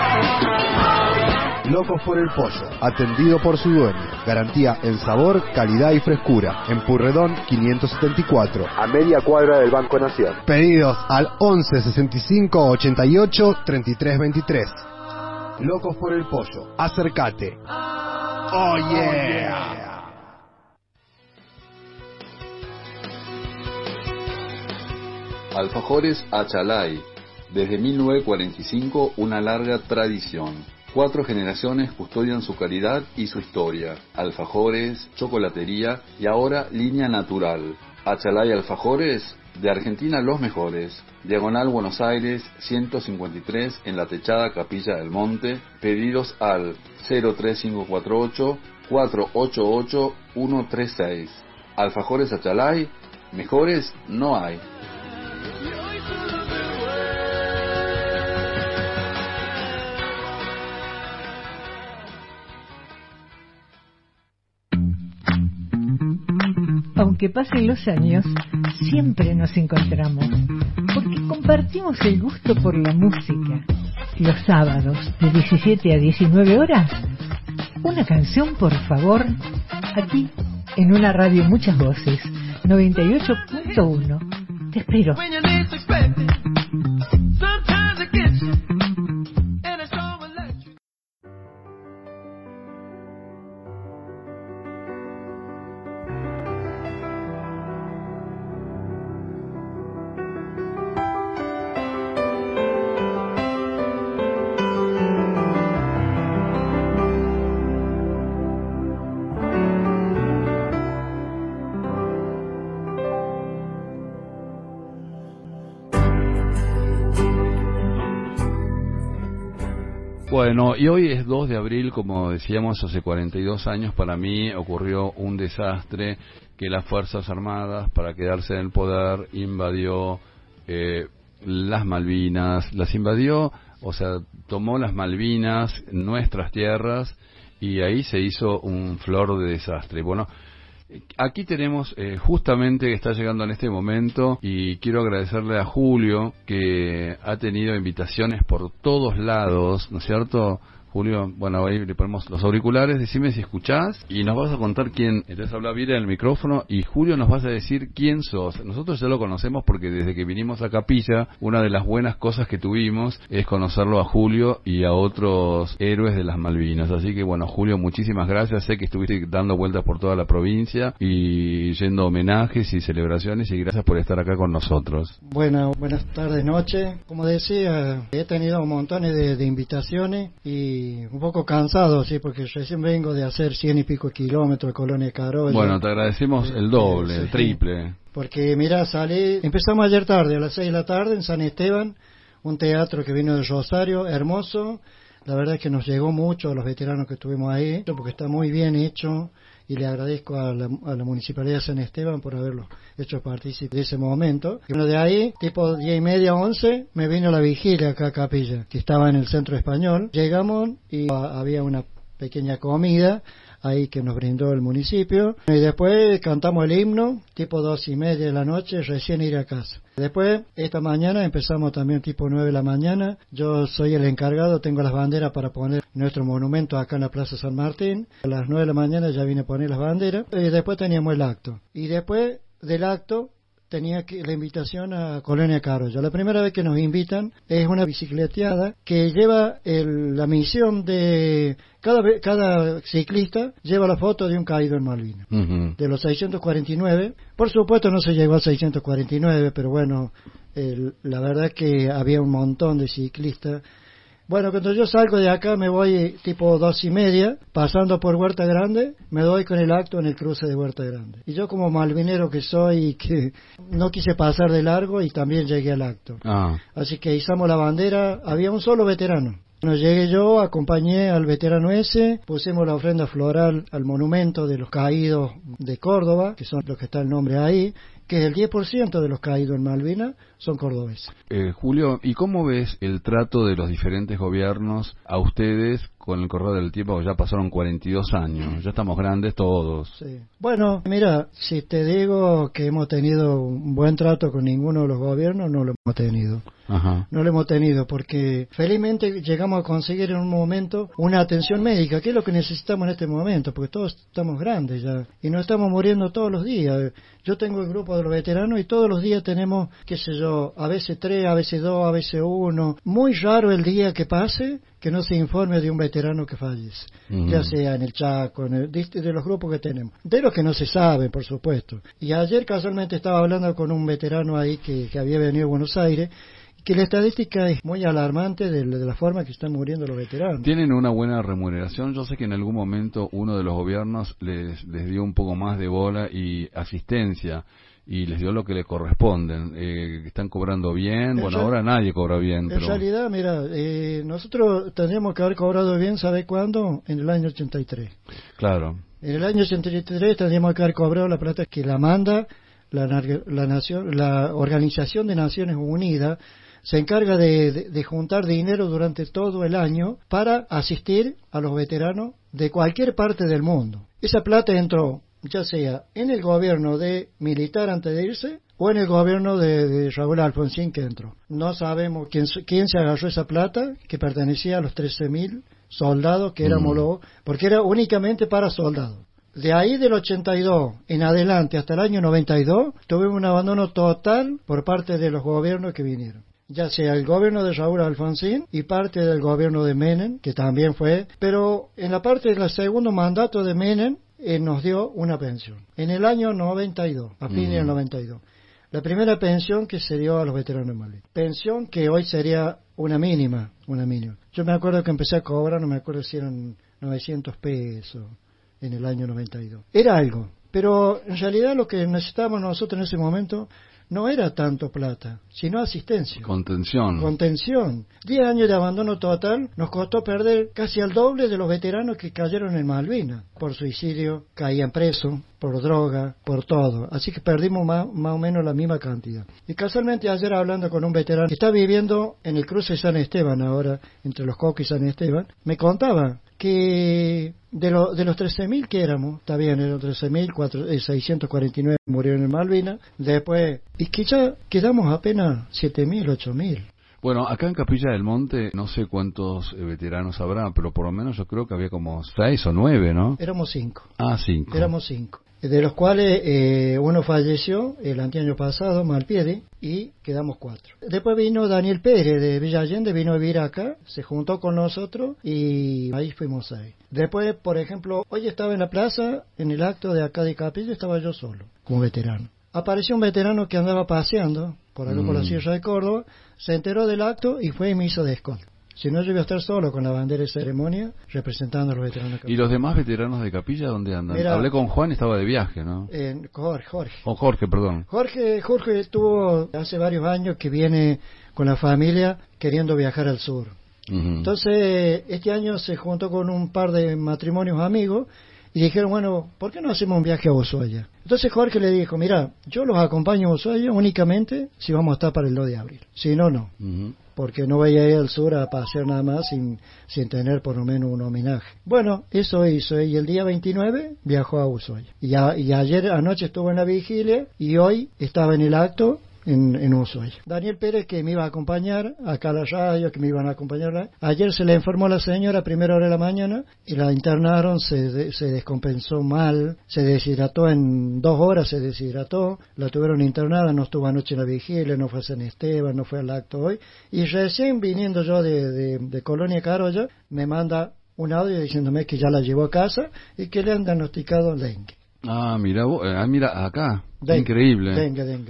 Locos por el Pollo, atendido por su dueño. Garantía en sabor, calidad y frescura. En Purredón quinientos setenta y cuatro, a media cuadra del Banco Nación. Pedidos al once sesenta y cinco ochenta y ocho treinta y tres veintitrés. Locos por el Pollo, acércate. Oh yeah. Alfajores Achalay, desde mil novecientos cuarenta y cinco una larga tradición. Cuatro generaciones custodian su calidad y su historia. Alfajores, chocolatería y ahora línea natural. Achalay Alfajores, de Argentina los mejores. Diagonal Buenos Aires ciento cincuenta y tres en la techada Capilla del Monte. Pedidos al cero tres cinco cuatro ocho cuatro ocho ocho uno tres seis. Alfajores Achalay, mejores no hay. Aunque pasen los años, siempre nos encontramos, porque compartimos el gusto por la música. Los sábados, de diecisiete a diecinueve horas, una canción, por favor, aquí, en una radio Muchas Voces, noventa y ocho punto uno. Te espero. Bueno, y hoy es dos de abril, como decíamos, hace cuarenta y dos años para mí ocurrió un desastre que las Fuerzas Armadas, para quedarse en el poder, invadió eh, las Malvinas, las invadió, o sea, tomó las Malvinas, nuestras tierras, y ahí se hizo un flor de desastre. Bueno, aquí tenemos eh, justamente que está llegando en este momento, y quiero agradecerle a Julio, que ha tenido invitaciones por todos lados, ¿no es cierto? Julio, bueno, ahí le ponemos los auriculares, decime si escuchás y nos vas a contar quién. Entonces habla bien en el micrófono y Julio nos vas a decir quién sos. Nosotros ya lo conocemos porque desde que vinimos a Capilla, una de las buenas cosas que tuvimos es conocerlo a Julio y a otros héroes de las Malvinas. Así que bueno, Julio, muchísimas gracias. Sé que estuviste dando vueltas por toda la provincia y yendo a homenajes y celebraciones, y gracias por estar acá con nosotros. Bueno, buenas tardes, noche. Como decía, he tenido montones de, de invitaciones y un poco cansado, sí, porque recién vengo de hacer cien y pico kilómetros de Colonia Carolla. Bueno, te agradecemos el doble, el triple. Porque mira, salí, empezamos ayer tarde, a las seis de la tarde en San Esteban, un teatro que vino de Rosario, hermoso. La verdad es que nos llegó mucho a los veteranos que estuvimos ahí, porque está muy bien hecho, y le agradezco a la, a la Municipalidad de San Esteban por haberlo hecho partícipe de ese momento. Y bueno, de ahí, tipo diez y media, once, me vino la vigilia acá a Capilla, que estaba en el Centro Español. Llegamos y había una pequeña comida ahí que nos brindó el municipio, y después cantamos el himno, tipo dos y media de la noche, recién ir a casa. Después, esta mañana empezamos también tipo nueve de la mañana. Yo soy el encargado, tengo las banderas para poner nuestro monumento acá en la Plaza San Martín. A las nueve de la mañana ya vine a poner las banderas, y después teníamos el acto. Y después del acto tenía que, la invitación a Colonia Carolla. La primera vez que nos invitan es una bicicleteada que lleva el, la misión de cada, cada ciclista lleva la foto de un caído en Malvinas, uh-huh. de los seiscientos cuarenta y nueve. Por supuesto no se llegó a seiscientos cuarenta y nueve, pero bueno, El, la verdad que había un montón de ciclistas. Bueno, cuando yo salgo de acá me voy tipo dos y media, pasando por Huerta Grande, me doy con el acto en el cruce de Huerta Grande. Y yo como malvinero que soy, y que no quise pasar de largo y también llegué al acto. Ah. Así que izamos la bandera, había un solo veterano. Cuando llegué yo, acompañé al veterano ese, pusimos la ofrenda floral al monumento de los caídos de Córdoba, que son los que está el nombre ahí, que el diez por ciento de los caídos en Malvinas son cordobeses. Eh, Julio, ¿y cómo ves el trato de los diferentes gobiernos a ustedes con el correr del tiempo? Ya pasaron cuarenta y dos años, ya estamos grandes todos. Sí. Bueno, mira, si te digo que hemos tenido un buen trato con ninguno de los gobiernos, no lo hemos tenido. Ajá. No lo hemos tenido porque felizmente llegamos a conseguir en un momento una atención médica, que es lo que necesitamos en este momento, porque todos estamos grandes ya y nos estamos muriendo todos los días. Yo tengo el grupo de los veteranos y todos los días tenemos, qué sé yo, a veces tres, a veces dos, a veces uno. Muy raro el día que pase que no se informe de un veterano que fallece, uh-huh. ya sea en el Chaco, en el, de, de los grupos que tenemos, de los que no se saben, por supuesto. Y ayer casualmente estaba hablando con un veterano ahí que, que había venido a Buenos Aires, que la estadística es muy alarmante de, de la forma que están muriendo los veteranos. ¿Tienen una buena remuneración? Yo sé que en algún momento uno de los gobiernos les, les dio un poco más de bola y asistencia, y les dio lo que le corresponden. Eh, ¿Están cobrando bien? Bueno, ahora nadie cobra bien. En pero... realidad, mira, eh, nosotros tendríamos que haber cobrado bien, ¿sabe cuándo? En el año ochenta y tres. Claro. En el año ochenta y tres tendríamos que haber cobrado la plata que la manda la, la, nación, la Organización de Naciones Unidas. Se encarga de, de, de juntar dinero durante todo el año para asistir a los veteranos de cualquier parte del mundo. Esa plata entró ya sea en el gobierno de militar antes de irse o en el gobierno de, de Raúl Alfonsín que entró. No sabemos quién, quién se agarró esa plata, que pertenecía a los trece mil soldados que éramos mm. los, porque era únicamente para soldados. De ahí del ochenta y dos en adelante hasta el año noventa y dos tuvimos un abandono total por parte de los gobiernos que vinieron. Ya sea el gobierno de Raúl Alfonsín y parte del gobierno de Menem, que también fue, pero en la parte del segundo mandato de Menem, eh, nos dio una pensión. En el año noventa y dos, a fines del noventa y dos. La primera pensión que se dio a los veteranos de Malvinas. Pensión que hoy sería una mínima, una mínima. Yo me acuerdo que empecé a cobrar, no me acuerdo si eran novecientos pesos en el año noventa y dos. Era algo, pero en realidad lo que necesitábamos nosotros en ese momento no era tanto plata, sino asistencia. Contención. Contención. Diez años de abandono total nos costó perder casi al doble de los veteranos que cayeron en Malvinas. Por suicidio, caían presos, por droga, por todo. Así que perdimos más, más o menos la misma cantidad. Y casualmente ayer hablando con un veterano que está viviendo en el cruce de San Esteban ahora, entre Los Cocos y San Esteban, me contaba que de, lo, de los trece mil que éramos, está bien, eran trece mil seiscientos cuarenta y nueve murieron en Malvinas, después, y que ya quedamos apenas siete mil, ocho mil. Bueno, acá en Capilla del Monte no sé cuántos eh, veteranos habrá, pero por lo menos yo creo que había como seis o nueve, ¿no? Éramos cinco. Ah, cinco. Éramos cinco. De los cuales eh, uno falleció el anteaño pasado, Malpiede, y quedamos cuatro. Después vino Daniel Pérez de Villa Allende, vino a vivir acá, se juntó con nosotros y ahí fuimos ahí. Después, por ejemplo, hoy estaba en la plaza, en el acto de acá de Capilla, estaba yo solo, como veterano. Apareció un veterano que andaba paseando por acá mm. por la Sierra de Córdoba, se enteró del acto y fue y me hizo de escolta. Si no, yo iba a estar solo con la bandera de ceremonia representando a los veteranos de Capilla. ¿Y los demás veteranos de Capilla dónde andan? Mira, hablé con Juan y estaba de viaje, ¿no? Eh, Jorge, Jorge. O Jorge, perdón. Jorge, Jorge estuvo hace varios años que viene con la familia queriendo viajar al sur. Uh-huh. Entonces, este año se juntó con un par de matrimonios amigos y dijeron, bueno, ¿por qué no hacemos un viaje a Ushuaia? Entonces Jorge le dijo, mira, yo los acompaño a Ushuaia únicamente si vamos a estar para el dos de abril. Si no, no. Uh-huh. Porque no voy a ir al sur a pasear nada más sin, sin tener por lo menos un homenaje. Bueno, eso hizo, y el día veintinueve viajó a Ushuaia. Y, a, y ayer anoche estuvo en la vigilia y hoy estaba en el acto en, en Ushuaia. Daniel Pérez, que me iba a acompañar acá a la radio, que me iban a acompañar. Ayer se le enfermó a la señora a primera hora de la mañana y la internaron, se, de, se descompensó mal, se deshidrató en dos horas, se deshidrató, la tuvieron internada, no estuvo anoche en la vigilia, no fue a San Esteban, no fue al acto hoy. Y recién viniendo yo de, de, de Colonia Carolla, me manda un audio diciéndome que ya la llevó a casa y que le han diagnosticado dengue. Ah, mira, ah, mira, acá, dengue, increíble. Dengue, dengue, sí.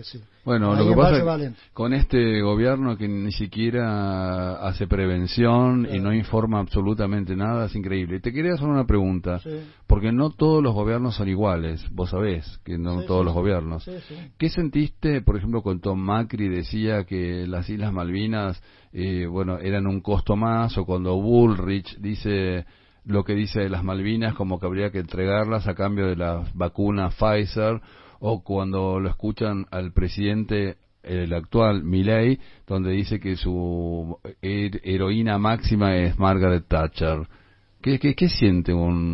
Bueno, ahí lo que en pasa Valle es Valente. con este gobierno que ni siquiera hace prevención Claro. y no informa absolutamente nada, es increíble. Y te quería hacer una pregunta, Sí. porque no todos los gobiernos son iguales, vos sabés que no Sí, todos sí, los sí. gobiernos. Sí, sí. ¿Qué sentiste, por ejemplo, cuando Macri decía que las Islas Malvinas, eh, bueno, eran un costo más, o cuando Bullrich dice lo que dice de las Malvinas, como que habría que entregarlas a cambio de la vacuna Pfizer, o cuando lo escuchan al presidente, el actual Milei, donde dice que su her- heroína máxima es Margaret Thatcher? ¿Qué, qué, qué siente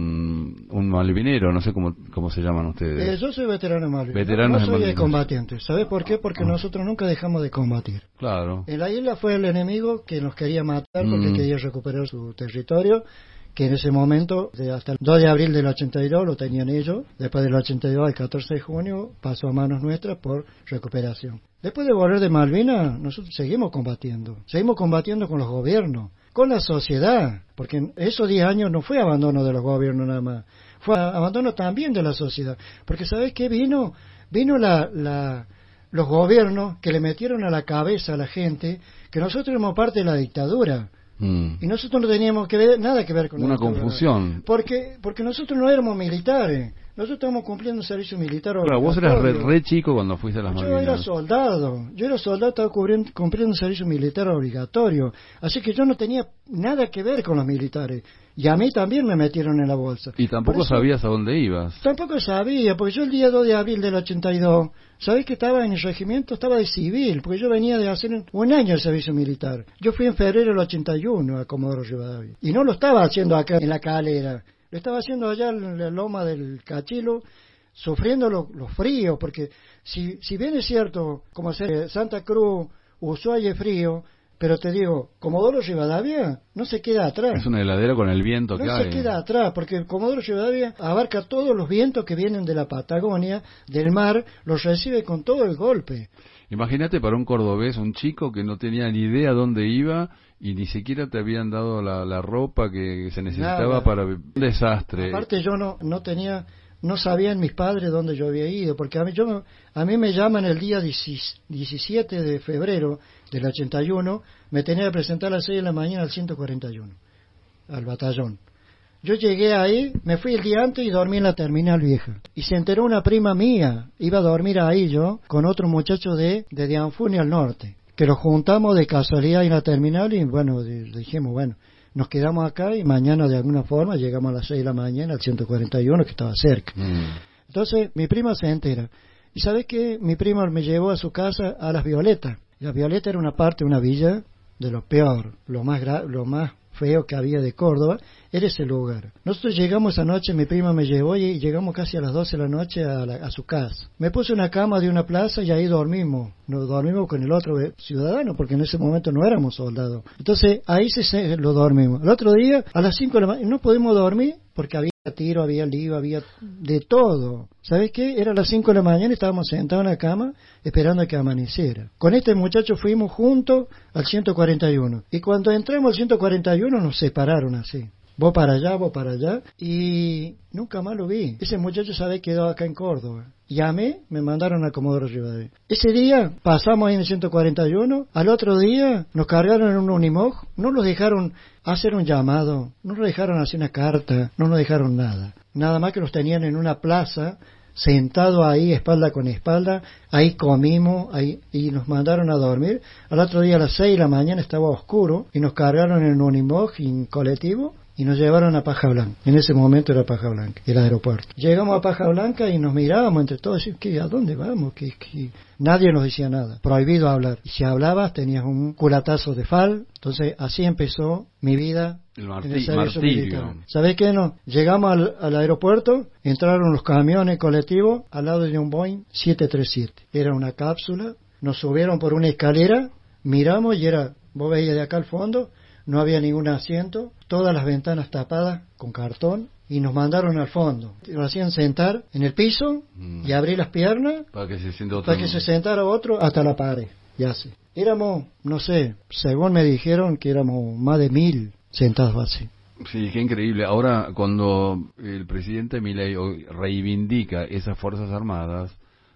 un, un malvinero? No sé cómo, cómo se llaman ustedes. Eh, yo soy veterano de Malvinas. Veteranos no de soy de Malvinas. combatiente. ¿Sabes por qué? Porque nosotros nunca dejamos de combatir. Claro. En la isla fue el enemigo que nos quería matar porque Mm. quería recuperar su territorio, que en ese momento, de hasta el dos de abril del ochenta y dos lo tenían ellos. Después del ochenta y dos, el catorce de junio, pasó a manos nuestras por recuperación. Después de volver de Malvinas, nosotros seguimos combatiendo. Seguimos combatiendo con los gobiernos, con la sociedad, porque en esos diez años no fue abandono de los gobiernos nada más, fue abandono también de la sociedad. Porque ¿sabes qué? Vino, vino la, la, los gobiernos que le metieron a la cabeza a la gente que nosotros éramos parte de la dictadura. Mm. Y nosotros no teníamos que ver, nada que ver con Una la dictadura. confusión. Porque, porque nosotros no éramos militares. Nosotros estábamos cumpliendo un servicio militar Claro, vos eras re, obligatorio. re chico cuando fuiste a las Yo era Malvinas. soldado, yo era soldado, estaba cubriendo- cumpliendo un servicio militar obligatorio, así que yo no tenía nada que ver con los militares, y a mí también me metieron en la bolsa. Y tampoco Por eso- sabías a dónde ibas. Tampoco sabía, porque yo el día dos de abril del ochenta y dos, ¿sabés que estaba en el regimiento? Estaba de civil, porque yo venía de hacer un año el servicio militar. Yo fui en febrero del ochenta y uno a Comodoro Rivadavia, y no lo estaba haciendo acá en la Calera, lo estaba haciendo allá en la loma del Cachilo, sufriendo lo- los fríos, porque si, si bien es cierto, como hacer Santa Cruz, Ushuaia es frío, pero te digo, Comodoro Rivadavia no se queda atrás. Es una heladera con el viento que No hay. se queda atrás, porque Comodoro Rivadavia abarca todos los vientos que vienen de la Patagonia, del mar, los recibe con todo el golpe. Imagínate para un cordobés, un chico que no tenía ni idea dónde iba y ni siquiera te habían dado la, la ropa que se necesitaba Nada. para un desastre. Aparte yo no, no tenía, no sabían mis padres dónde yo había ido, porque a mí, yo, a mí me llaman el día diecisiete de febrero del ochenta y uno, me tenía que presentar a las seis de la mañana al ciento cuarenta y uno, al batallón. Yo llegué ahí, me fui el día antes y dormí en la terminal vieja. Y se enteró una prima mía, iba a dormir ahí yo, con otro muchacho de, de Dianfuni al norte, que los juntamos de casualidad en la terminal y bueno, dijimos, bueno, nos quedamos acá y mañana de alguna forma llegamos a las seis de la mañana al ciento cuarenta y uno que estaba cerca. Mm. Entonces mi prima se entera. ¿Y sabes qué? Mi prima me llevó a su casa a Las Violetas. Las Violetas era una parte, una villa de lo peor, lo más gra lo más feo que había de Córdoba, era ese lugar. Nosotros llegamos esa noche, mi prima me llevó y llegamos casi a las doce de la noche a, la, a su casa. Me puse una cama de una plaza y ahí dormimos. Nos dormimos con el otro ciudadano, porque en ese momento no éramos soldados. Entonces ahí se, se lo dormimos. El otro día, a las cinco de la mañana, no pudimos dormir porque había tiro, había lío, había de todo. ¿Sabes qué? Era las cinco de la mañana y estábamos sentados en la cama esperando a que amaneciera. Con este muchacho fuimos juntos al ciento cuarenta y uno. Y cuando entramos al ciento cuarenta y uno nos separaron así. Vos para allá, vos para allá. Y nunca más lo vi. Ese muchacho sabe quedó acá en Córdoba. Llamé, me mandaron a Comodoro Rivadavia. Ese día pasamos ahí en el ciento cuarenta y uno. Al otro día nos cargaron en un Unimog. No nos dejaron hacer un llamado. No nos dejaron hacer una carta. No nos dejaron nada. Nada más que nos tenían en una plaza, sentado ahí espalda con espalda. Ahí comimos ahí, y nos mandaron a dormir. Al otro día a las seis de la mañana estaba oscuro y nos cargaron en un Unimog en colectivo y nos llevaron a Paja Blanca. En ese momento era Paja Blanca, el aeropuerto. Llegamos a Paja Blanca y nos mirábamos entre todos, ¿qué, ¿a dónde vamos? ¿Qué, qué? Nadie nos decía nada, prohibido hablar. Y si hablabas tenías un culatazo de fal. Entonces así empezó mi vida el en el marti servicio martirio. militar. ¿Sabés qué? No? Llegamos al, al aeropuerto, entraron los camiones colectivos al lado de un Boeing siete treinta y siete. Era una cápsula, nos subieron por una escalera, miramos y era, vos veías de acá al fondo, no había ningún asiento, todas las ventanas tapadas con cartón y nos mandaron al fondo. Nos hacían sentar en el piso mm. y abrir las piernas para que se sienta otro para que se sentara otro hasta la pared. Y así. Éramos, no sé, según me dijeron que éramos más de mil sentados así. Sí, qué increíble. Ahora, cuando el presidente Milei hoy reivindica esas Fuerzas Armadas,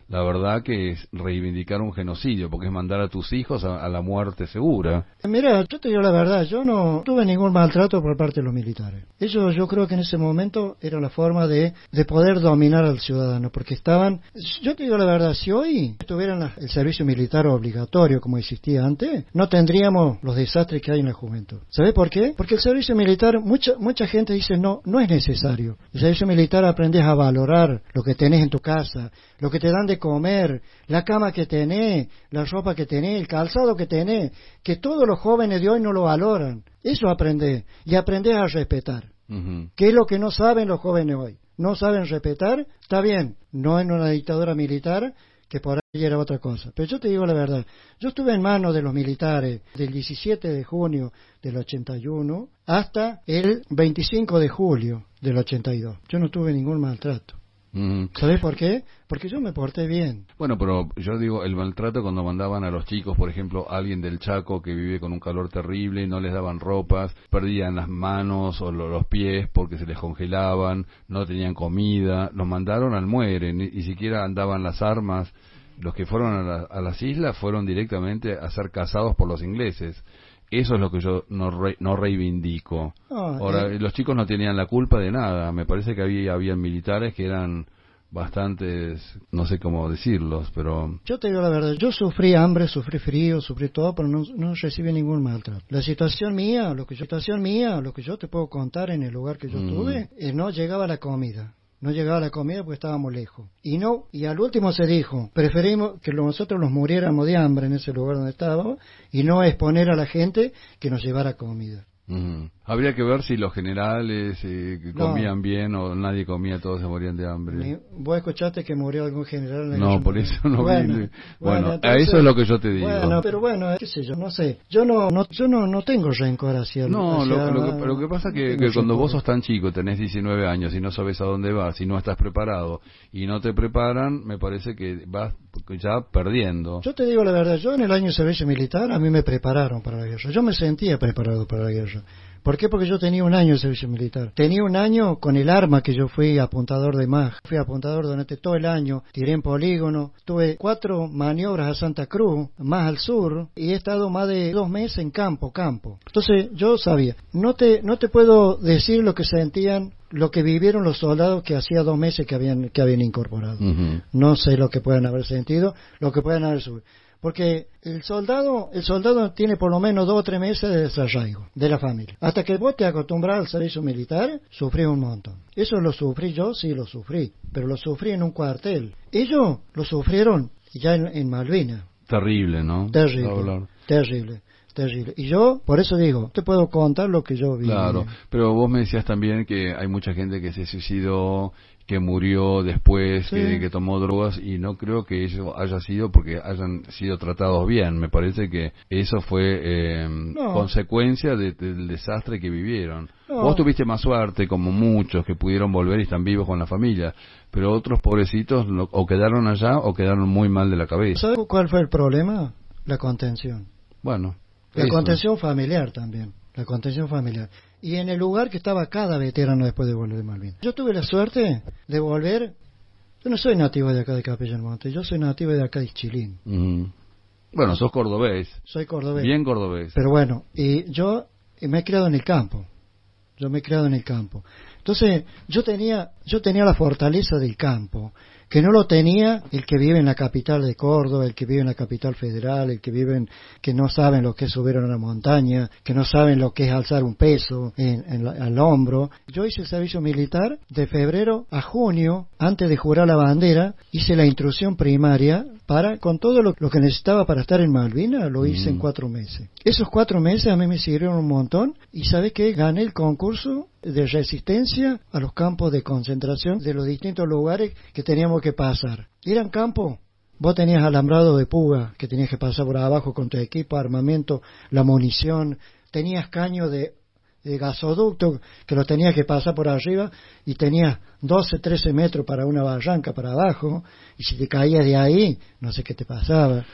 la verdad que es reivindicar un genocidio, porque es mandar a tus hijos a, a la muerte segura. Mira, yo te digo la verdad, yo no tuve ningún maltrato por parte de los militares. Eso yo creo que en ese momento era la forma de, de poder dominar al ciudadano, porque estaban, yo te digo la verdad, si hoy tuvieran la, el servicio militar obligatorio como existía antes, no tendríamos los desastres que hay en la juventud. ¿Sabes por qué? Porque el servicio militar, mucha mucha gente dice no, no es necesario. El servicio militar aprendes a valorar lo que tenés en tu casa, lo que te dan de comer, la cama que tenés, la ropa que tenés, el calzado que tenés, que todos los jóvenes de hoy no lo valoran. Eso aprendés, y aprendés a respetar. Uh-huh. ¿Qué es lo que no saben los jóvenes hoy? No saben respetar, está bien, no en una dictadura militar, que por ahí era otra cosa. Pero yo te digo la verdad, yo estuve en manos de los militares del diecisiete de junio del ochenta y uno hasta el veinticinco de julio del ochenta y dos. Yo no tuve ningún maltrato. Mm. ¿Sabés por qué? Porque yo me porté bien. Bueno, pero yo digo, el maltrato cuando mandaban a los chicos, por ejemplo, alguien del Chaco que vive con un calor terrible, no les daban ropas, perdían las manos o los pies porque se les congelaban, no tenían comida, los mandaron al muere, ni, ni siquiera andaban las armas. Los que fueron a, la, a las islas fueron directamente a ser cazados por los ingleses. Eso es lo que yo no re, no reivindico. Oh, Ahora, eh. los chicos no tenían la culpa de nada. Me parece que había había militares que eran bastantes, no sé cómo decirlos, pero... Yo te digo la verdad, yo sufrí hambre, sufrí frío, sufrí todo, pero no, no recibí ningún maltrato. La situación mía, lo que yo, situación mía, lo que yo te puedo contar en el lugar que yo mm. estuve, eh, no llegaba la comida. No llegaba la comida porque estábamos lejos. Y no, y al último se dijo, preferimos que nosotros nos muriéramos de hambre en ese lugar donde estábamos y no exponer a la gente que nos llevara comida. Uh-huh. Habría que ver si los generales eh, comían no. bien o nadie comía, todos se morían de hambre. Ni, ¿Vos escuchaste que murió algún general? En no, por eso no bueno, vi. Bueno, bueno entonces, eso es lo que yo te digo. Bueno, pero bueno, qué sé yo, no sé. Yo no, no yo no, no tengo rencor hacia el... No, hacia, lo, lo, que, lo que pasa es que, que cuando vos sos tan chico, tenés diecinueve años y no sabes a dónde vas y no estás preparado y no te preparan, me parece que vas ya perdiendo. Yo te digo la verdad, yo en el año de servicio militar a mí me prepararon para la guerra. Yo me sentía preparado para la guerra. ¿Por qué? Porque yo tenía un año de servicio militar. Tenía un año con el arma que yo fui apuntador de M A G. Fui apuntador durante todo el año, tiré en polígono, tuve cuatro maniobras a Santa Cruz, más al sur, y he estado más de dos meses en campo, campo. Entonces yo sabía, no te, no te puedo decir lo que sentían, lo que vivieron los soldados que hacía dos meses que habían, que habían incorporado. Uh-huh. No sé lo que pueden haber sentido, lo que pueden haber subido. Porque el soldado el soldado tiene por lo menos dos o tres meses de desarraigo de la familia. Hasta que vos te acostumbras al servicio militar, sufrí un montón. Eso lo sufrí yo, sí lo sufrí, pero lo sufrí en un cuartel. Ellos lo sufrieron ya en, en Malvinas. Terrible, ¿no? Terrible, terrible. Terrible. Y yo, por eso digo, te puedo contar lo que yo vi. Claro, pero vos me decías también que hay mucha gente que se suicidó, que murió después, sí. que, que tomó drogas, y no creo que eso haya sido porque hayan sido tratados bien. Me parece que eso fue eh, no. consecuencia de, de, del desastre que vivieron. No. Vos tuviste más suerte, como muchos, que pudieron volver y están vivos con la familia, pero otros pobrecitos lo, o quedaron allá o quedaron muy mal de la cabeza. ¿Sabes cuál fue el problema? La contención. Bueno. La eso. contención familiar también, la contención familiar. Y en el lugar que estaba cada veterano después de volver de Malvinas. Yo tuve la suerte de volver, yo no soy nativo de acá de Capilla del Monte, yo soy nativo de acá de Chilín. Mm. Bueno, sos cordobés. Soy cordobés. Bien cordobés. Pero bueno, y yo me he criado en el campo, yo me he criado en el campo. Entonces, yo tenía, yo tenía la fortaleza del campo, que no lo tenía el que vive en la capital de Córdoba, el que vive en la capital federal, el que vive en, que no saben lo que es subir a una montaña, que no saben lo que es alzar un peso en, en la, al hombro. Yo hice el servicio militar de febrero a junio, antes de jurar la bandera, hice la instrucción primaria para, con todo lo, lo que necesitaba para estar en Malvinas, lo hice mm. en cuatro meses. Esos cuatro meses a mí me sirvieron un montón, y ¿sabes qué? Gané el concurso de resistencia a los campos de concentración de los distintos lugares que teníamos que pasar. Eran campos, vos tenías alambrado de púa que tenías que pasar por abajo con tu equipo, armamento, la munición, tenías caño de, de gasoducto que lo tenías que pasar por arriba y tenías doce, trece metros para una barranca para abajo, y si te caías de ahí, no sé qué te pasaba.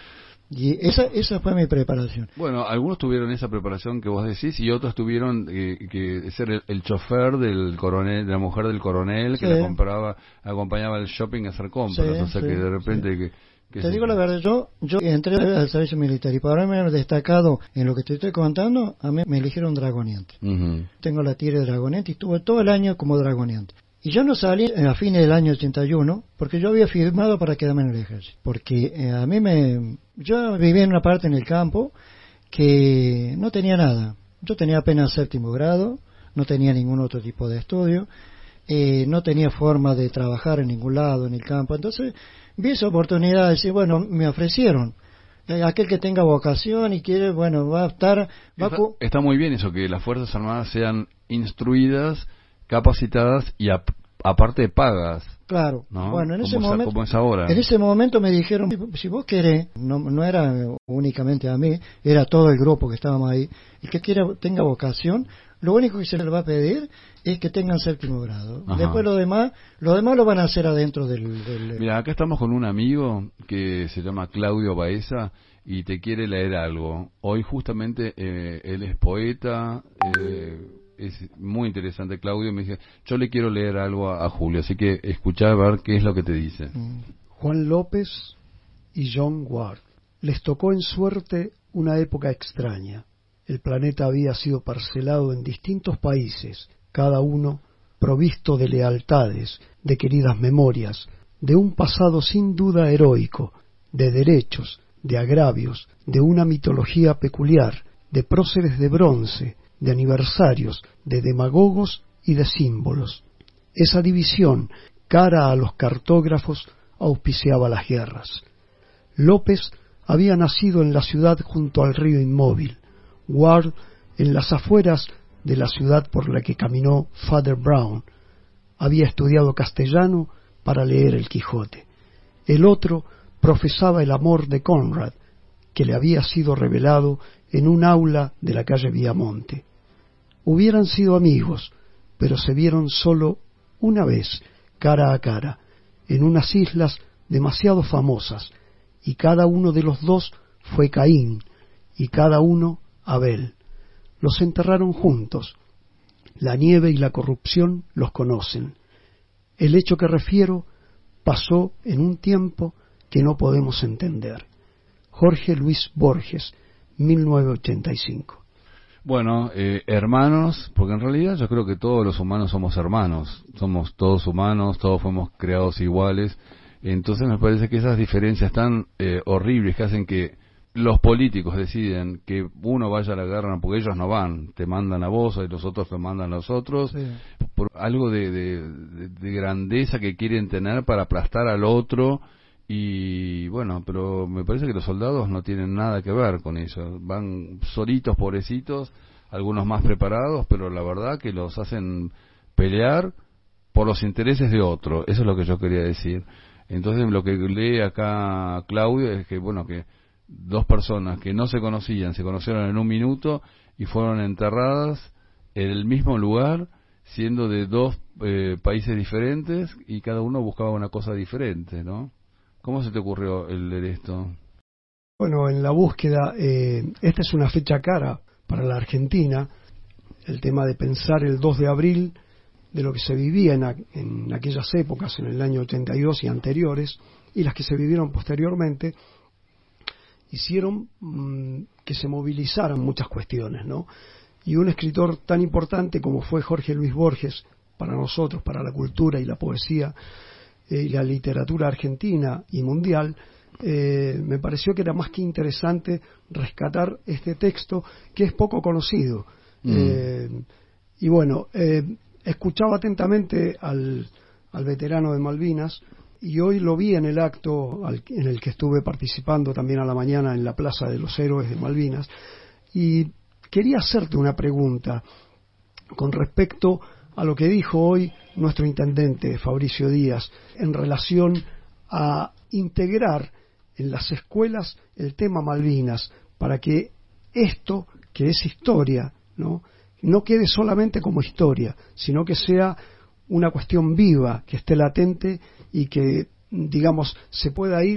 Y esa esa fue mi preparación. Bueno, algunos tuvieron esa preparación que vos decís y otros tuvieron eh, que ser el, el chofer del coronel, de la mujer del coronel que sí. la compraba, acompañaba al shopping a hacer compras, sí, o sea sí, que de repente sí. que, que te se... digo la verdad, yo yo entré al servicio militar y para haberme destacado en lo que te estoy contando, a mí me eligieron dragoniente. Uh-huh. Tengo la tira de dragoniente y estuve todo el año como dragoniente. Y yo no salí a fines del año ochenta y uno porque yo había firmado para quedarme en el ejército. Porque eh, a mí me... Yo vivía en una parte en el campo que no tenía nada. Yo tenía apenas séptimo grado, no tenía ningún otro tipo de estudio, eh, no tenía forma de trabajar en ningún lado en el campo. Entonces vi esa oportunidad de decir, bueno, me ofrecieron. Eh, aquel que tenga vocación y quiere, bueno, va a estar... Va está, a... está muy bien eso, que las Fuerzas Armadas sean instruidas, capacitadas y a, aparte pagas. Claro. ¿No? Bueno, en ese como momento, como es ahora. En ese momento me dijeron, si vos querés, no, no era únicamente a mí, era todo el grupo que estábamos ahí, el que quiera tenga vocación, lo único que se les va a pedir es que tengan séptimo grado. Ajá. Después lo demás, lo demás lo van a hacer adentro del, del... Mira, acá estamos con un amigo que se llama Claudio Baeza y te quiere leer algo. Hoy justamente eh, él es poeta, eh, es muy interesante Claudio, me dice, yo le quiero leer algo a, a Julio, así que escuchá a ver qué es lo que te dice. Juan López y John Ward. Les tocó en suerte una época extraña. El planeta había sido parcelado en distintos países, cada uno provisto de lealtades, de queridas memorias, de un pasado sin duda heroico, de derechos, de agravios, de una mitología peculiar, de próceres de bronce, de aniversarios, de demagogos y de símbolos. Esa división, cara a los cartógrafos, auspiciaba las guerras. López había nacido en la ciudad junto al río inmóvil, Ward en las afueras de la ciudad por la que caminó Father Brown. Había estudiado castellano para leer el Quijote. El otro profesaba el amor de Conrad, que le había sido revelado en un aula de la calle Viamonte. Hubieran sido amigos, pero se vieron solo una vez, cara a cara, en unas islas demasiado famosas, y cada uno de los dos fue Caín, y cada uno Abel. Los enterraron juntos. La nieve y la corrupción los conocen. El hecho que refiero pasó en un tiempo que no podemos entender. Jorge Luis Borges, mil novecientos ochenta y cinco. Bueno, eh, hermanos, porque en realidad yo creo que todos los humanos somos hermanos, somos todos humanos, todos fuimos creados iguales, entonces me parece que esas diferencias tan eh, horribles que hacen que los políticos deciden que uno vaya a la guerra, porque ellos no van, te mandan a vos y los otros te mandan a los otros, sí. Por algo de, de, de, de grandeza que quieren tener para aplastar al otro. Y bueno, pero me parece que los soldados no tienen nada que ver con eso. Van solitos, pobrecitos, algunos más preparados, pero la verdad que los hacen pelear por los intereses de otro. Eso es lo que yo quería decir. Entonces lo que lee acá Claudio es que, bueno, que dos personas que no se conocían, se conocieron en un minuto y fueron enterradas en el mismo lugar, siendo de dos eh, países diferentes y cada uno buscaba una cosa diferente, ¿no? ¿Cómo se te ocurrió el leer esto? Bueno, en la búsqueda, eh, esta es una fecha cara para la Argentina, el tema de pensar el dos de abril de lo que se vivía en, a, en aquellas épocas, en el año ochenta y dos y anteriores, y las que se vivieron posteriormente, hicieron mmm, que se movilizaran muchas cuestiones, ¿no? Y un escritor tan importante como fue Jorge Luis Borges, para nosotros, para la cultura y la poesía, y la literatura argentina y mundial, eh, me pareció que era más que interesante rescatar este texto que es poco conocido. Mm. Eh, y bueno, eh, escuchaba atentamente al, al veterano de Malvinas y hoy lo vi en el acto al, en el que estuve participando también a la mañana en la Plaza de los Héroes de Malvinas, y quería hacerte una pregunta con respecto a lo que dijo hoy nuestro intendente Fabricio Díaz en relación a integrar en las escuelas el tema Malvinas para que esto, que es historia, no, no quede solamente como historia, sino que sea una cuestión viva, que esté latente y que, digamos, se pueda ir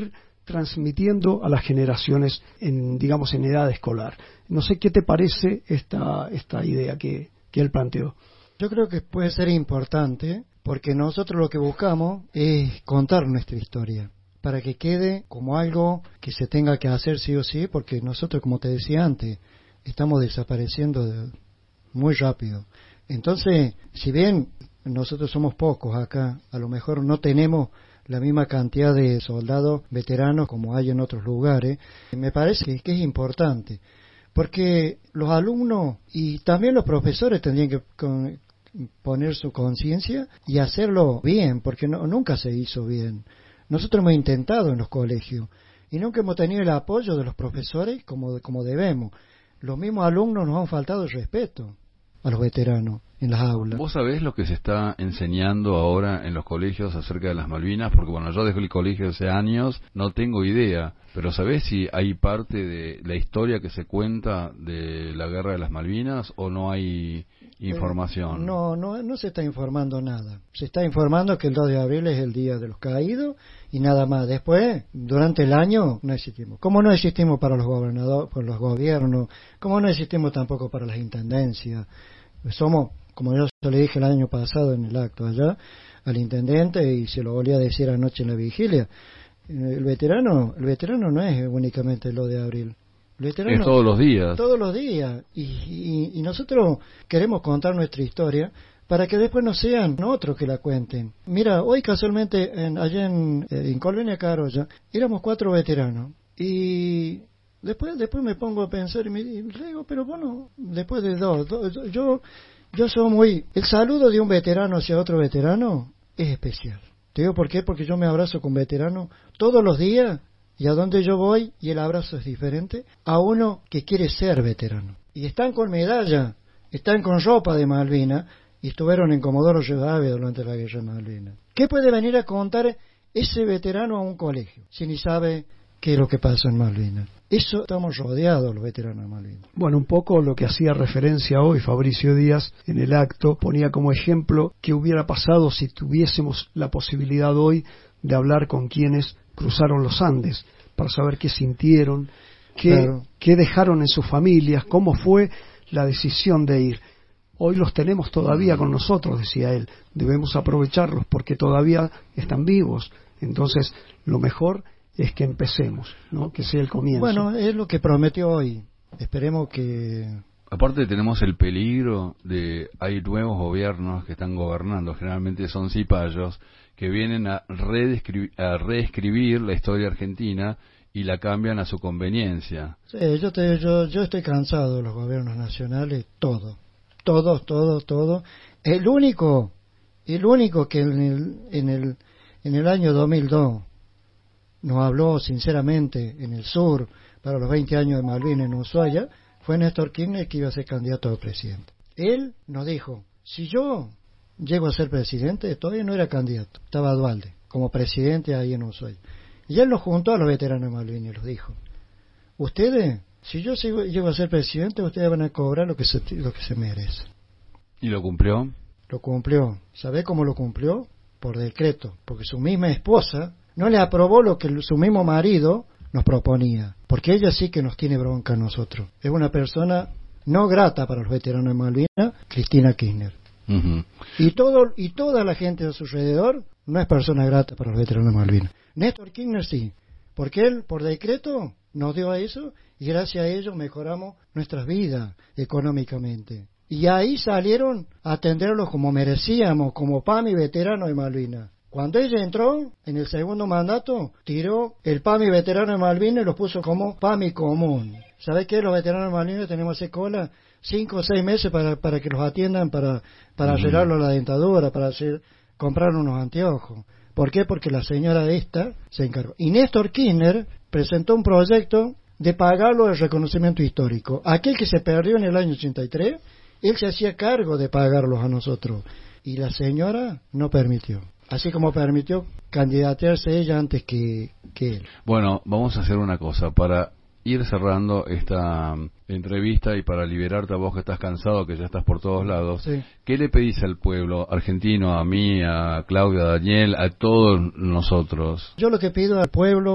transmitiendo a las generaciones en, digamos, en edad escolar. No sé qué te parece esta, esta idea que, que él planteó. Yo creo que puede ser importante porque nosotros lo que buscamos es contar nuestra historia para que quede como algo que se tenga que hacer sí o sí, porque nosotros, como te decía antes, estamos desapareciendo de, muy rápido. Entonces, si bien nosotros somos pocos acá, a lo mejor no tenemos la misma cantidad de soldados veteranos como hay en otros lugares, me parece que es importante, porque los alumnos y también los profesores tendrían que con, poner su conciencia y hacerlo bien, porque no, nunca se hizo bien. Nosotros hemos intentado en los colegios y nunca hemos tenido el apoyo de los profesores como, como debemos. Los mismos alumnos nos han faltado el respeto a los veteranos en las aulas. ¿Vos sabés lo que se está enseñando ahora en los colegios acerca de las Malvinas? Porque bueno, yo dejé el colegio hace años, no tengo idea, pero ¿sabés si hay parte de la historia que se cuenta de la guerra de las Malvinas o no hay información? Eh, no, no, no se está informando nada. Se está informando que el dos de abril es el Día de los Caídos y nada más. Después, durante el año, no existimos. Como no existimos para los gobernadores, para los gobiernos, como no existimos tampoco para las intendencias. Somos, como yo le dije el año pasado en el acto allá, al intendente, y se lo volví a decir anoche en la vigilia, el veterano el veterano no es únicamente el dos de abril. El veterano, es todos los días. Todos los días. Y, y, y nosotros queremos contar nuestra historia para que después no sean otros que la cuenten. Mira, hoy casualmente, en, allá en, en Colvenia Carolla, éramos cuatro veteranos. Y después después me pongo a pensar y me y le digo, pero bueno, después de dos, dos yo yo soy muy... El saludo de un veterano hacia otro veterano es especial. ¿Te digo por qué? Porque yo me abrazo con veteranos todos los días y a donde yo voy y el abrazo es diferente a uno que quiere ser veterano. Y están con medalla, están con ropa de Malvinas y estuvieron en Comodoro Rivadavia durante la guerra de Malvinas. ¿Qué puede venir a contar ese veterano a un colegio si ni sabe qué es lo que pasó en Malvinas? Eso estamos rodeados los veteranos de Malvinas. Bueno, un poco lo que hacía referencia hoy Fabricio Díaz en el acto, ponía como ejemplo qué hubiera pasado si tuviésemos la posibilidad hoy de hablar con quienes cruzaron los Andes, para saber qué sintieron, qué, claro. qué dejaron en sus familias, cómo fue la decisión de ir. Hoy los tenemos todavía con nosotros, decía él, debemos aprovecharlos porque todavía están vivos. Entonces, lo mejor es que empecemos, ¿no? Que sea el comienzo. Bueno, es lo que prometió hoy. Esperemos que... Aparte tenemos el peligro de... Hay nuevos gobiernos que están gobernando, generalmente son cipayos, que vienen a reescribir, a reescribir la historia argentina y la cambian a su conveniencia. Sí, yo, te, yo, yo estoy cansado de los gobiernos nacionales, todo. Todos, todos, todos. El único, el único que en el, en el, en el año dos mil dos... nos habló sinceramente en el sur para los veinte años de Malvinas en Ushuaia, fue Néstor Kirchner, que iba a ser candidato a presidente. Él nos dijo, si yo llego a ser presidente, todavía no era candidato, estaba Dualde como presidente ahí en Ushuaia. Y él nos juntó a los veteranos de Malvinas y los dijo, ustedes, si yo llego a ser presidente, ustedes van a cobrar lo que se, lo que se merece. ¿Y lo cumplió? Lo cumplió. ¿Sabe cómo lo cumplió? Por decreto, porque su misma esposa no le aprobó lo que su mismo marido nos proponía, porque ella sí que nos tiene bronca a nosotros. Es una persona no grata para los veteranos de Malvinas, Cristina Kirchner. Uh-huh. Y todo y toda la gente a su alrededor no es persona grata para los veteranos de Malvinas. Néstor Kirchner sí, porque él por decreto nos dio a eso y gracias a ello mejoramos nuestras vidas económicamente. Y ahí salieron a atenderlos como merecíamos, como P A M I veterano de Malvinas. Cuando ella entró en el segundo mandato, tiró el P A M I veterano de Malvinas y lo puso como P A M I común. ¿Sabés qué? Los veteranos de Malvinas tenemos que hacer cola cinco o seis meses para, para que los atiendan, para, para uh-huh. arreglarlo la dentadura, para hacer, comprar unos anteojos. ¿Por qué? Porque la señora esta se encargó. Y Néstor Kirchner presentó un proyecto de pagarlo el reconocimiento histórico. Aquel que se perdió en el año ochenta y tres, él se hacía cargo de pagarlos a nosotros. Y la señora no permitió. Así como permitió candidatearse ella antes que, que él. Bueno, vamos a hacer una cosa. Para ir cerrando esta entrevista y para liberarte a vos que estás cansado, que ya estás por todos lados, sí. ¿Qué le pedís al pueblo argentino, a mí, a Claudia, a Daniel, a todos nosotros? Yo lo que pido al pueblo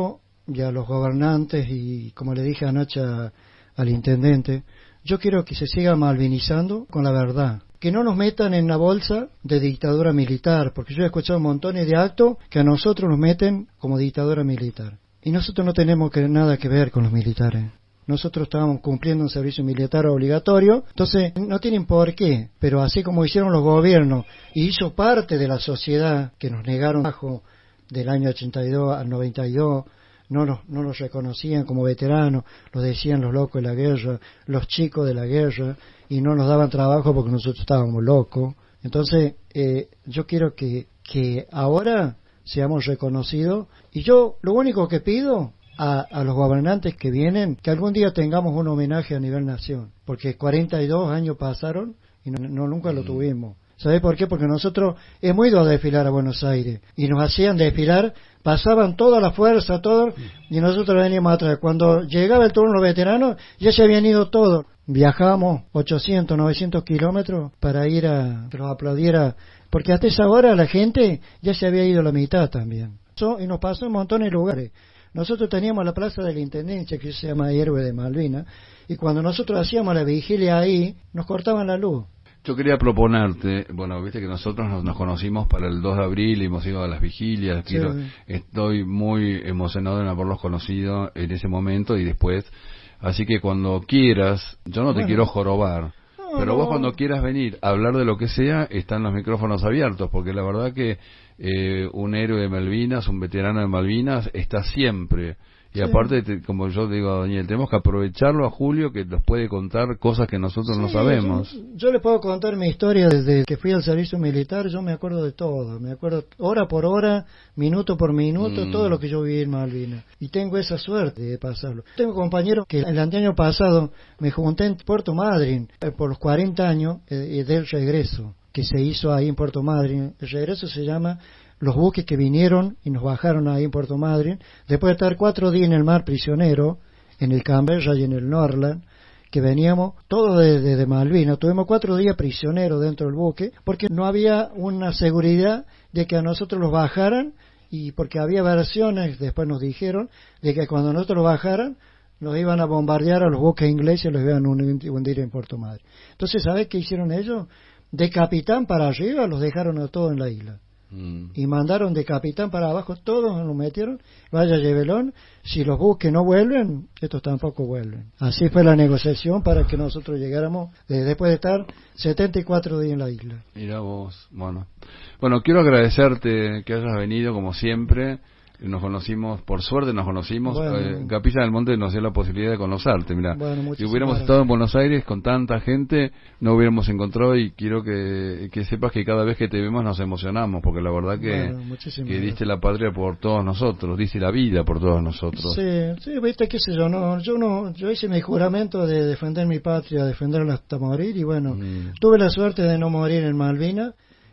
y a los gobernantes y, como le dije anoche a, al intendente, yo quiero que se siga malvinizando con la verdad. Que no nos metan en la bolsa de dictadura militar, porque yo he escuchado montones de actos que a nosotros nos meten como dictadura militar. Y nosotros no tenemos que, nada que ver con los militares. Nosotros estábamos cumpliendo un servicio militar obligatorio, entonces no tienen por qué, pero así como hicieron los gobiernos y hizo parte de la sociedad que nos negaron bajo del año ochenta y dos al noventa y dos, no nos, no nos reconocían como veteranos, los decían los locos de la guerra, los chicos de la guerra, y no nos daban trabajo porque nosotros estábamos locos. Entonces eh, yo quiero que, que ahora seamos reconocidos, y yo lo único que pido A, a los gobernantes que vienen, que algún día tengamos un homenaje a nivel nación, porque cuarenta y dos años pasaron y no, no nunca lo tuvimos. ¿Sabe por qué? Porque nosotros hemos ido a desfilar a Buenos Aires y nos hacían desfilar, pasaban toda la fuerza, todo, y nosotros veníamos atrás. Cuando llegaba el turno de los veteranos, ya se habían ido todos. Viajamos ochocientos, novecientos kilómetros para ir a que los aplaudiera, porque hasta esa hora la gente ya se había ido la mitad también. Eso, y nos pasó en montones de lugares. Nosotros teníamos la plaza de la Intendencia, que se llama Héroe de Malvinas, y cuando nosotros hacíamos la vigilia ahí, nos cortaban la luz. Yo quería proponerte, bueno, viste que nosotros nos, nos conocimos para el dos de abril y hemos ido a las vigilias. Sí. Quiero, estoy muy emocionado en haberlos conocido en ese momento y después. Así que cuando quieras, yo no te Bueno. quiero jorobar, No, pero vos no. cuando quieras venir a hablar de lo que sea, están los micrófonos abiertos, porque la verdad que eh, un héroe de Malvinas, un veterano de Malvinas, está siempre. Y Sí. aparte, te- como yo digo a Daniel, tenemos que aprovecharlo a Julio, que nos puede contar cosas que nosotros no Sí, sabemos. Yo, yo le puedo contar mi historia desde que fui al servicio militar. Yo me acuerdo de todo, me acuerdo hora por hora, minuto por minuto, Mm. todo lo que yo viví en Malvinas, y tengo esa suerte de pasarlo. Tengo compañeros que el año pasado me junté en Puerto Madryn eh, por los cuarenta años eh, del regreso que se hizo ahí en Puerto Madryn. El regreso se llama los buques que vinieron y nos bajaron ahí en Puerto Madryn, después de estar cuatro días en el mar prisionero, en el Canberra y en el Norland, que veníamos todos desde de Malvinas. Tuvimos cuatro días prisioneros dentro del buque, porque no había una seguridad de que a nosotros los bajaran, y porque había versiones, después nos dijeron, de que cuando nosotros los bajaran, nos iban a bombardear a los buques ingleses y los iban a hundir en Puerto Madryn. Entonces, ¿sabes qué hicieron ellos? De capitán para arriba los dejaron a todos en la isla. Mm. Y mandaron de capitán para abajo, todos nos metieron, vaya Llevelón, si los buques no vuelven, estos tampoco vuelven. Así fue la negociación para que nosotros llegáramos, eh, después de estar setenta y cuatro días en la isla. Mira vos, bueno. Bueno, quiero agradecerte que hayas venido como siempre. Nos conocimos, por suerte nos conocimos. Bueno. eh, Capilla del Monte nos dio la posibilidad de conocerte. Mira, Bueno, si muchísimas hubiéramos gracias. estado en Buenos Aires con tanta gente, no hubiéramos encontrado, y quiero que, que sepas que cada vez que te vemos nos emocionamos, porque la verdad que, Bueno, muchísimas que gracias. diste la patria por todos nosotros, diste la vida por todos nosotros. Sí, sí, viste, qué sé yo, no, yo no, yo hice mi juramento de defender mi patria, defenderla hasta morir, y bueno, Mm. tuve la suerte de no morir en Malvinas,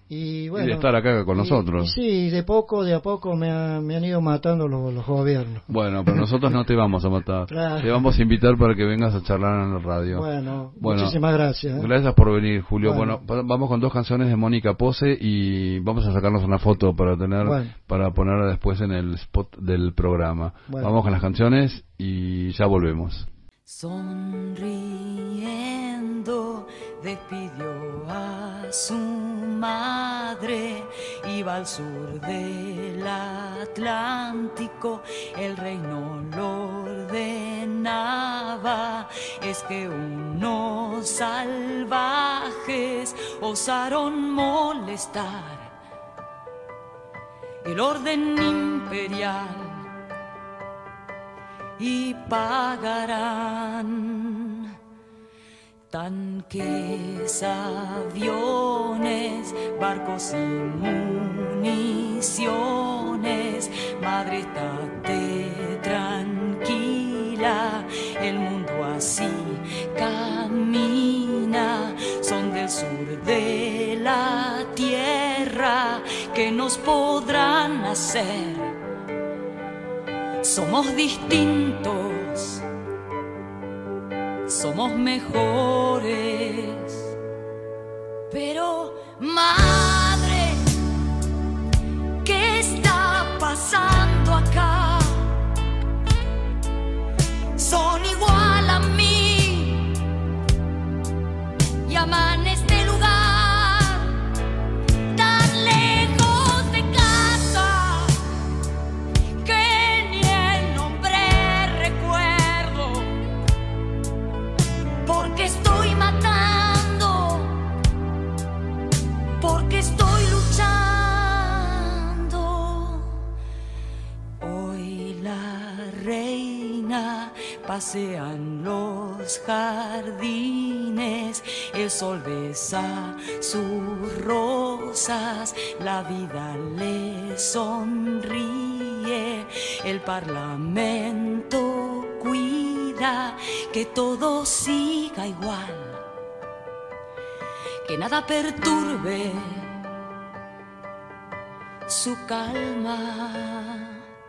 y bueno. Y de estar acá con y- nosotros. y sí, de poco, de a poco me, ha- me han ido matando los, los gobiernos. Bueno, pero nosotros no te vamos a matar. Claro. Te vamos a invitar para que vengas a charlar en la radio. Bueno, muchísimas gracias, ¿eh? Gracias por venir, Julio. Bueno. Bueno, pa- vamos con dos canciones de Mónica Pose y vamos a sacarnos una foto para tener, Bueno. para ponerla después en el spot del programa. Bueno. Vamos con las canciones y ya volvemos. Sonriendo despidió a su madre, iba al sur del Atlántico, el rey no lo ordenaba, es que unos salvajes osaron molestar el orden imperial y pagarán tanques, aviones, barcos y municiones. Madre, estate tranquila, el mundo así camina. Son del sur de la tierra que nos podrán hacer. Somos distintos, somos mejores, pero madre, ¿qué está pasando acá? llaman este lugar tan lejos de casa que ni el nombre recuerdo, porque estoy matando, porque estoy luchando. Hoy la reina pasea en los jardines, el sol besa sus rosas, la vida le sonríe, el parlamento cuida que todo siga igual, que nada perturbe su calma.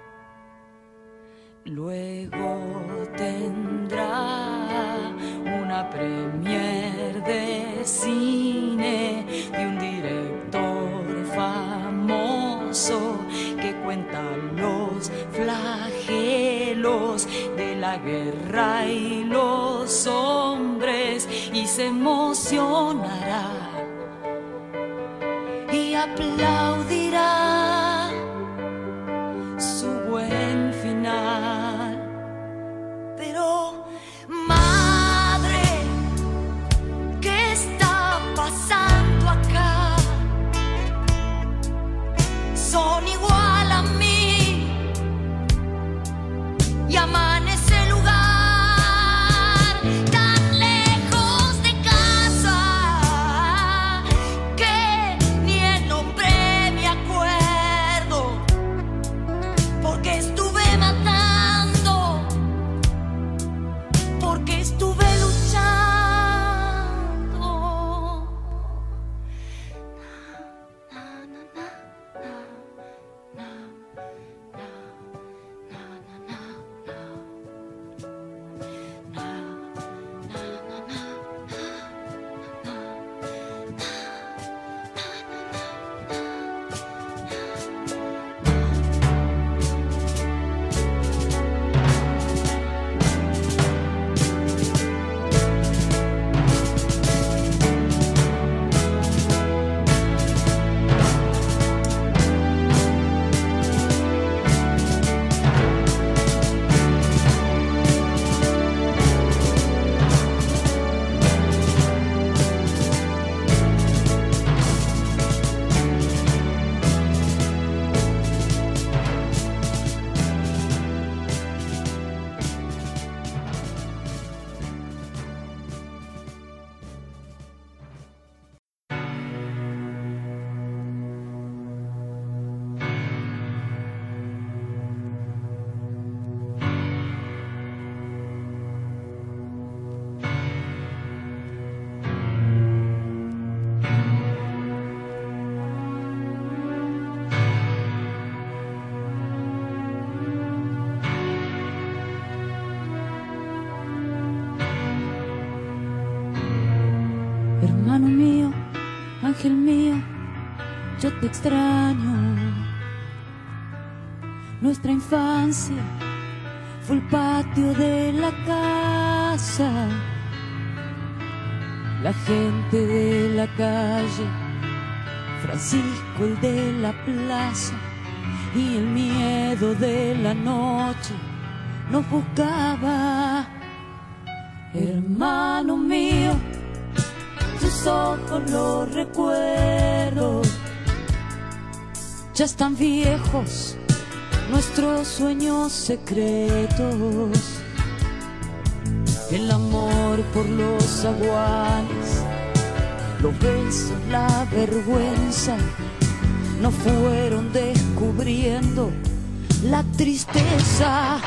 Luego tendrá una premier de cine de un director famoso que cuenta los flagelos de la guerra y los hombres, y se emocionará y aplaudirá su buen final. Pero madre, ¿qué está pasando acá? Son igual a mí y aman ese lugar tan lejos de casa que ni el nombre me acuerdo, porque estuve matando, porque estuve luchando. Hermano mío, ángel mío, yo te extraño. Nuestra infancia fue el patio de la casa, la gente de la calle, Francisco el de la plaza, y el miedo de la noche nos buscaba. Hermano mío, tus ojos los recuerdo, ya están viejos nuestros sueños secretos. El amor por los aguanes, los besos, la vergüenza, nos fueron descubriendo la tristeza.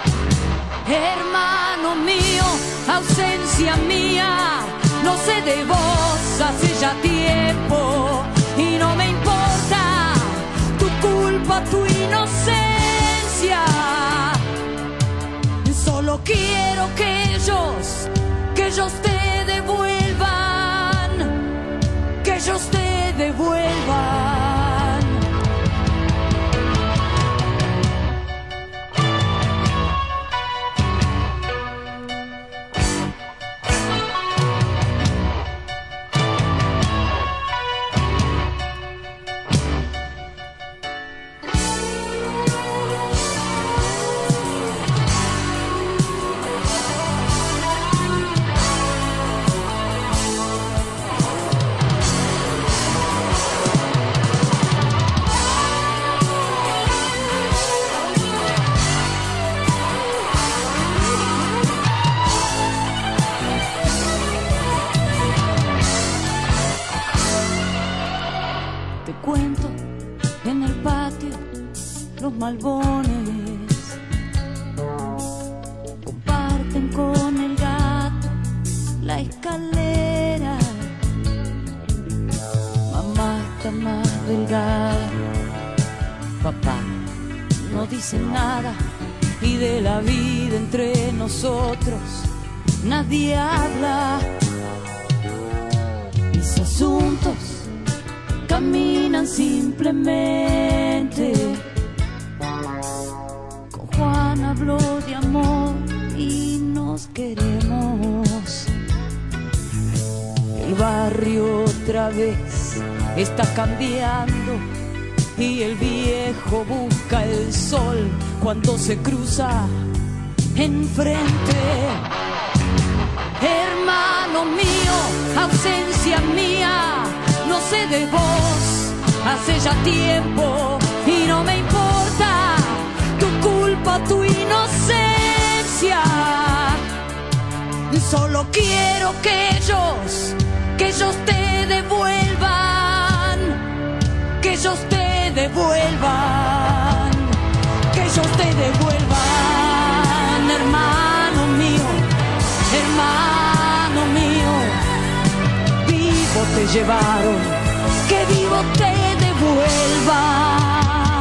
Hermano mío, ausencia mía, no sé de vos hace ya tiempo, y no me importa tu culpa, tu inocencia. Solo quiero que ellos, que ellos te devuelvan, que ellos te devuelvan. malbones comparten con el gato la escalera. Mamá está más delgada, papá no dice nada, y de la vida entre nosotros nadie habla. Mis asuntos caminan simplemente. Con Juan habló de amor y nos queremos. El barrio otra vez está cambiando y el viejo busca el sol cuando se cruza enfrente. Hermano mío, ausencia mía, no sé de vos hace ya tiempo y no me importa tu culpa, tu inocencia. Solo quiero que ellos, que ellos te devuelvan, que ellos te devuelvan, que ellos te devuelvan, hermano mío, hermano mío. Vivo te llevaron, que vivo te devuelvan.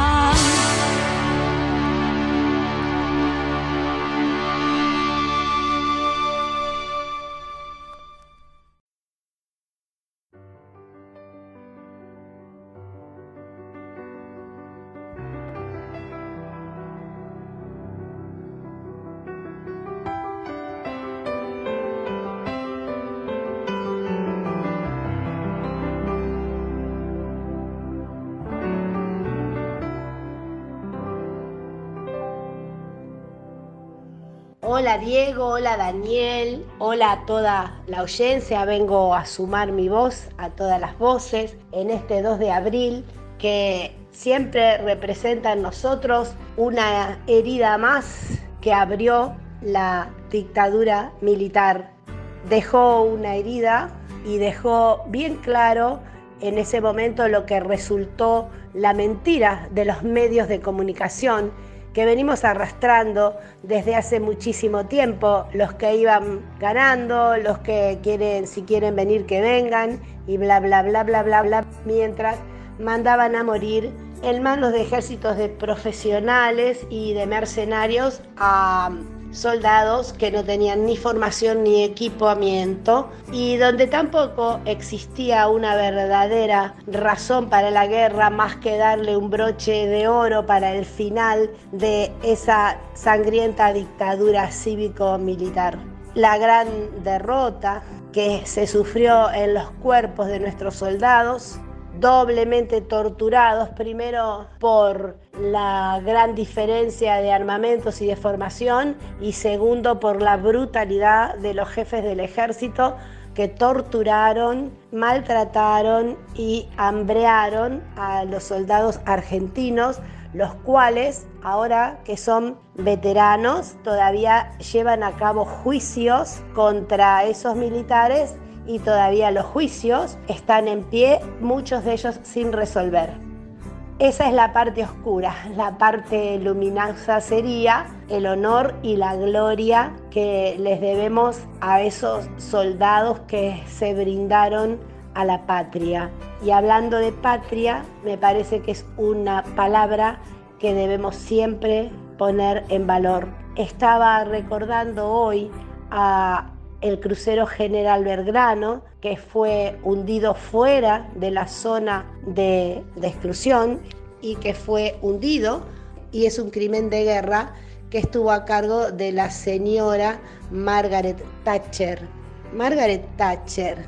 Hola Diego, hola Daniel, hola a toda la audiencia. Vengo a sumar mi voz a todas las voces en este dos de abril que siempre representa en nosotros una herida más que abrió la dictadura militar. Dejó una herida y dejó bien claro en ese momento lo que resultó la mentira de los medios de comunicación que venimos arrastrando desde hace muchísimo tiempo, los que iban ganando, los que quieren, si quieren venir que vengan, y bla bla bla bla bla bla, mientras mandaban a morir en manos de ejércitos de profesionales y de mercenarios a soldados que no tenían ni formación ni equipamiento, y donde tampoco existía una verdadera razón para la guerra más que darle un broche de oro para el final de esa sangrienta dictadura cívico-militar. La gran derrota que se sufrió en los cuerpos de nuestros soldados, doblemente torturados, primero por la gran diferencia de armamentos y de formación, y segundo por la brutalidad de los jefes del ejército que torturaron, maltrataron y hambrearon a los soldados argentinos, los cuales ahora que son veteranos todavía llevan a cabo juicios contra esos militares, y todavía los juicios están en pie, muchos de ellos sin resolver. Esa es la parte oscura. La parte luminosa sería el honor y la gloria que les debemos a esos soldados que se brindaron a la patria. Y hablando de patria, me parece que es una palabra que debemos siempre poner en valor. Estaba recordando hoy a el crucero General Belgrano, que fue hundido fuera de la zona de, de exclusión y que fue hundido, y es un crimen de guerra que estuvo a cargo de la señora Margaret Thatcher. Margaret Thatcher,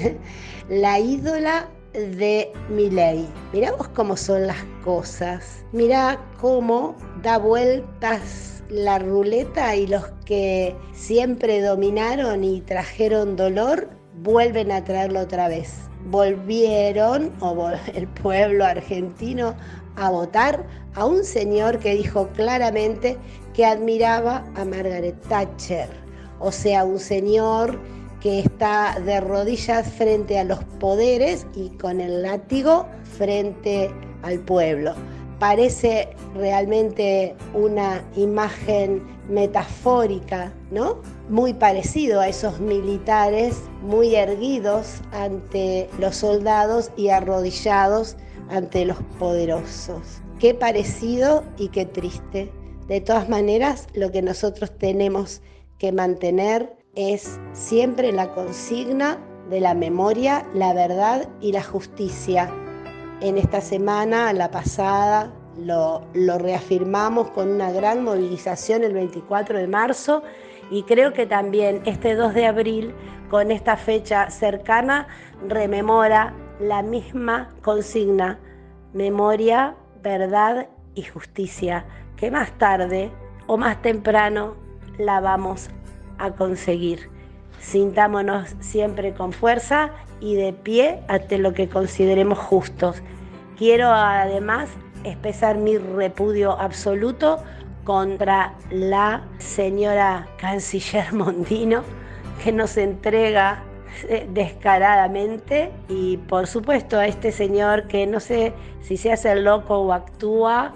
la ídola de Milei. Mirá vos cómo son las cosas. Mirá cómo da vueltas la ruleta, y los que siempre dominaron y trajeron dolor vuelven a traerlo otra vez. Volvieron, o el pueblo argentino, a votar a un señor que dijo claramente que admiraba a Margaret Thatcher. O sea, un señor que está de rodillas frente a los poderes y con el látigo frente al pueblo. parece realmente una imagen metafórica, ¿no? Muy parecido a esos militares muy erguidos ante los soldados y arrodillados ante los poderosos. Qué parecido y qué triste. De todas maneras, lo que nosotros tenemos que mantener es siempre la consigna de la memoria, la verdad y la justicia. En esta semana, la pasada, lo, lo reafirmamos con una gran movilización el veinticuatro de marzo, y creo que también este dos de abril, con esta fecha cercana, rememora la misma consigna: memoria, verdad y justicia, que más tarde o más temprano la vamos a conseguir. Sintámonos siempre con fuerza y de pie ante lo que consideremos justos. Quiero además expresar mi repudio absoluto contra la señora canciller Mondino, que nos entrega descaradamente, y por supuesto a este señor que no sé si se hace el loco o actúa,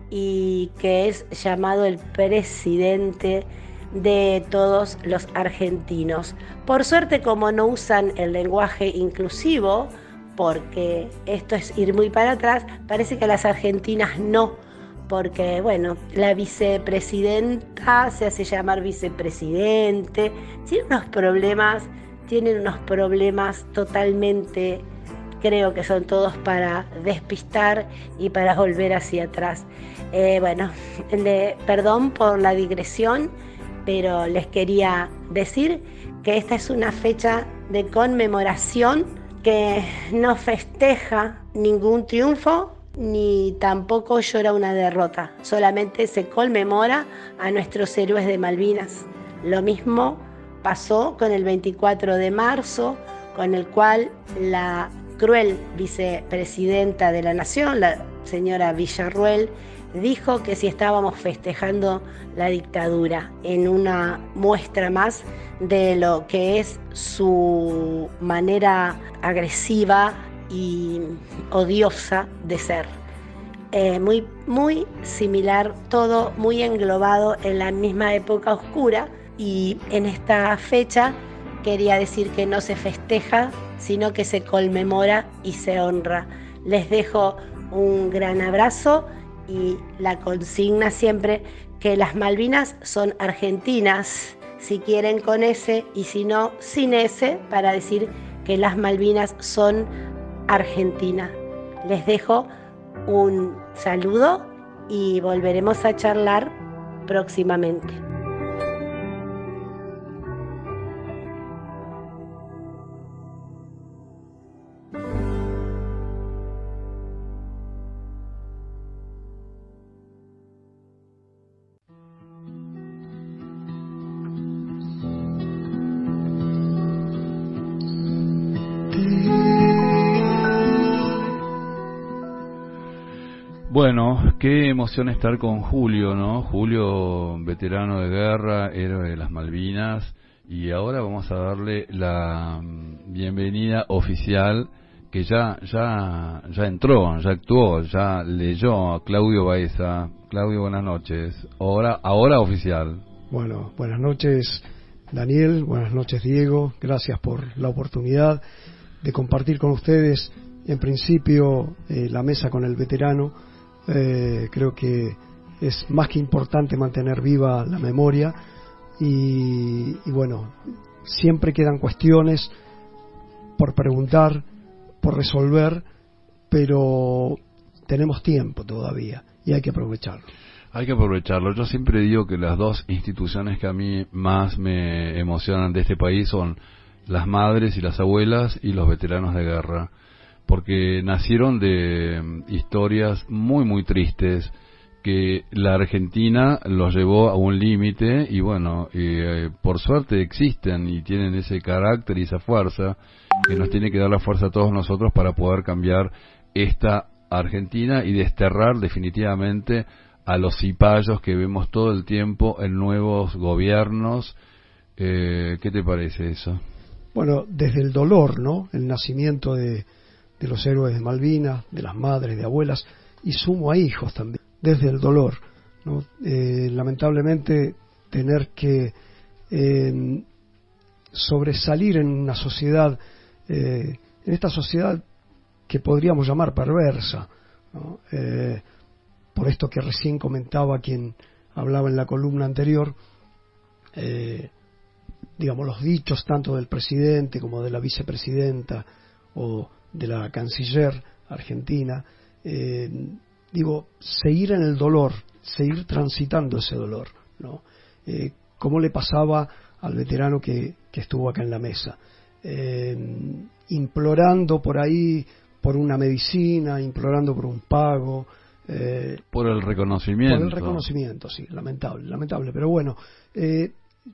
y que es llamado el presidente de todos los argentinos. Por suerte, como no usan el lenguaje inclusivo, porque esto es ir muy para atrás, parece que las argentinas no, porque bueno, la vicepresidenta se hace llamar vicepresidente, tiene unos problemas, tienen unos problemas totalmente, creo que son todos para despistar y para volver hacia atrás. Eh, bueno, le, perdón por la digresión, pero les quería decir que esta es una fecha de conmemoración que no festeja ningún triunfo ni tampoco llora una derrota, solamente se conmemora a nuestros héroes de Malvinas. Lo mismo pasó con el veinticuatro de marzo, con el cual la cruel vicepresidenta de la Nación, la señora Villarruel, dijo que si estábamos festejando la dictadura, en una muestra más de lo que es su manera agresiva y odiosa de ser. Eh, muy, muy similar, todo muy englobado en la misma época oscura, y en esta fecha quería decir que no se festeja, sino que se conmemora y se honra. Les dejo un gran abrazo y la consigna siempre que las Malvinas son argentinas, si quieren con S y si no sin S, para decir que las Malvinas son argentinas. Les dejo un saludo y volveremos a charlar próximamente. Bueno, qué emoción estar con Julio, ¿no? Julio, veterano de guerra, héroe de las Malvinas, y ahora vamos a darle la bienvenida oficial, que ya ya ya entró, ya actuó, ya leyó a Claudio Baeza. Claudio, buenas noches. Ahora ahora oficial. Bueno, buenas noches, Daniel, buenas noches, Diego. Gracias por la oportunidad de compartir con ustedes, en principio, eh, la mesa con el veterano. Eh, creo que es más que importante mantener viva la memoria y, y bueno, siempre quedan cuestiones por preguntar, por resolver, pero tenemos tiempo todavía y hay que aprovecharlo. Hay que aprovecharlo. Yo siempre digo que las dos instituciones que a mí más me emocionan de este país son las madres y las abuelas y los veteranos de guerra, porque nacieron de historias muy muy tristes que la Argentina los llevó a un límite, y bueno, eh, por suerte existen y tienen ese carácter y esa fuerza que nos tiene que dar la fuerza a todos nosotros para poder cambiar esta Argentina y desterrar definitivamente a los cipayos que vemos todo el tiempo en nuevos gobiernos. Eh, ¿qué te parece eso? Bueno, desde el dolor, ¿no? El nacimiento de de los héroes de Malvinas, de las madres, de abuelas, y sumo a hijos también, desde el dolor, ¿no? Eh, lamentablemente tener que eh, sobresalir en una sociedad, eh, en esta sociedad que podríamos llamar perversa, ¿no? Eh, por esto que recién comentaba quien hablaba en la columna anterior, eh, digamos, los dichos tanto del presidente como de la vicepresidenta o de la canciller argentina, eh, digo, seguir en el dolor, seguir transitando ese dolor, ¿no? Eh, como le pasaba al veterano que, que estuvo acá en la mesa, eh, implorando por ahí por una medicina, implorando por un pago, eh, por el reconocimiento. Por el reconocimiento, sí, lamentable, lamentable, pero bueno, eh,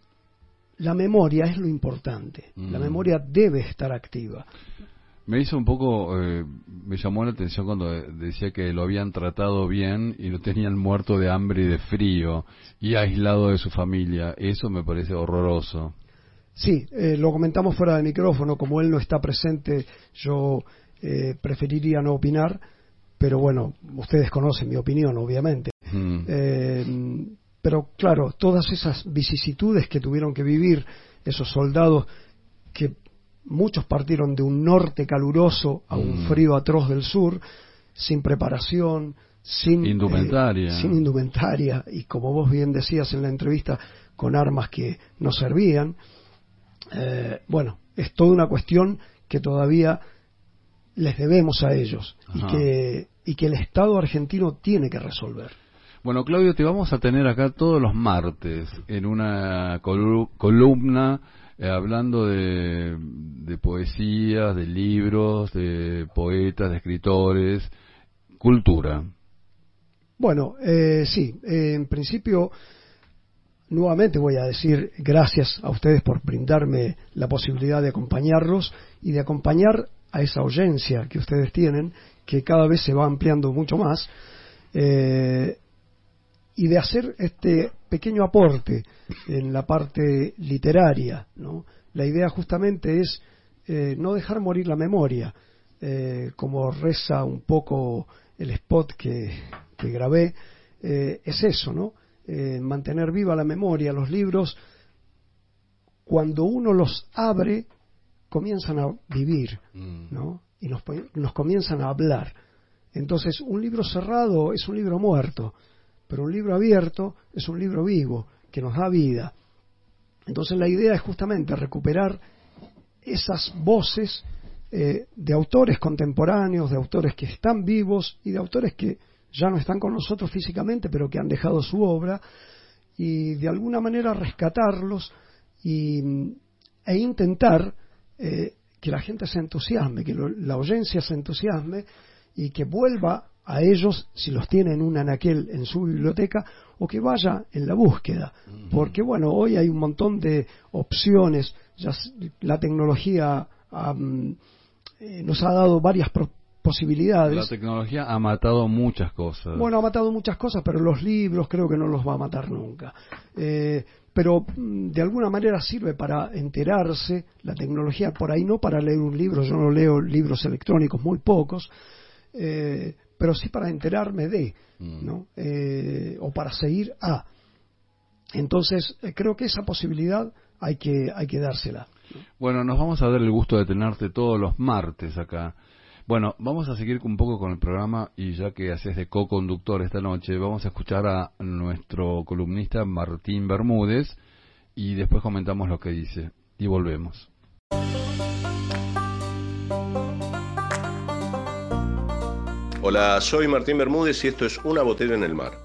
la memoria es lo importante, mm. la memoria debe estar activa. Me hizo un poco, eh, me llamó la atención cuando decía que lo habían tratado bien y lo tenían muerto de hambre y de frío y aislado de su familia. Eso me parece horroroso. Sí, eh, lo comentamos fuera de micrófono, como él no está presente, yo eh, preferiría no opinar, pero bueno, ustedes conocen mi opinión, obviamente. Mm. Eh, pero claro, todas esas vicisitudes que tuvieron que vivir esos soldados, que muchos partieron de un norte caluroso a un mm. frío atroz del sur, sin preparación, sin indumentaria. Eh, sin indumentaria, y como vos bien decías en la entrevista, con armas que no servían. Eh, bueno, es toda una cuestión que todavía les debemos a ellos y que, y que el Estado argentino tiene que resolver. Bueno, Claudio, te vamos a tener acá todos los martes en una colu- columna eh, hablando de, de poesías, de libros, de poetas, de escritores, cultura. Bueno, eh, sí, eh, en principio, nuevamente voy a decir gracias a ustedes por brindarme la posibilidad de acompañarlos y de acompañar a esa audiencia que ustedes tienen, que cada vez se va ampliando mucho más, eh, y de hacer este pequeño aporte en la parte literaria, ¿no? La idea justamente es eh, no dejar morir la memoria, eh, como reza un poco el spot que, que grabé, eh, es eso, ¿no? Eh, mantener viva la memoria. Los libros, cuando uno los abre, comienzan a vivir, ¿no? Y nos, nos comienzan a hablar. Entonces, un libro cerrado es un libro muerto, pero un libro abierto es un libro vivo, que nos da vida. Entonces la idea es justamente recuperar esas voces eh, de autores contemporáneos, de autores que están vivos y de autores que ya no están con nosotros físicamente, pero que han dejado su obra, y de alguna manera rescatarlos y, e intentar eh, que la gente se entusiasme, que lo, la audiencia se entusiasme y que vuelva a ellos, si los tiene en un anaquel en su biblioteca, o que vaya en la búsqueda, uh-huh. porque bueno, hoy hay un montón de opciones, ya la tecnología um, eh, nos ha dado varias pro- posibilidades. La tecnología ha matado muchas cosas. Bueno, ha matado muchas cosas, pero los libros creo que no los va a matar nunca. Eh, pero de alguna manera sirve para enterarse, la tecnología por ahí, no para leer un libro, yo no leo libros electrónicos, muy pocos, eh, pero sí para enterarme de, ¿no? Eh, o para seguir a. Entonces, eh, creo que esa posibilidad hay que hay que dársela, ¿no? Bueno, nos vamos a dar el gusto de tenerte todos los martes acá. Bueno, vamos a seguir un poco con el programa, y ya que haces de co-conductor esta noche, vamos a escuchar a nuestro columnista Martín Bermúdez y después comentamos lo que dice y volvemos. Hola, soy Martín Bermúdez y esto es Una botella en el mar.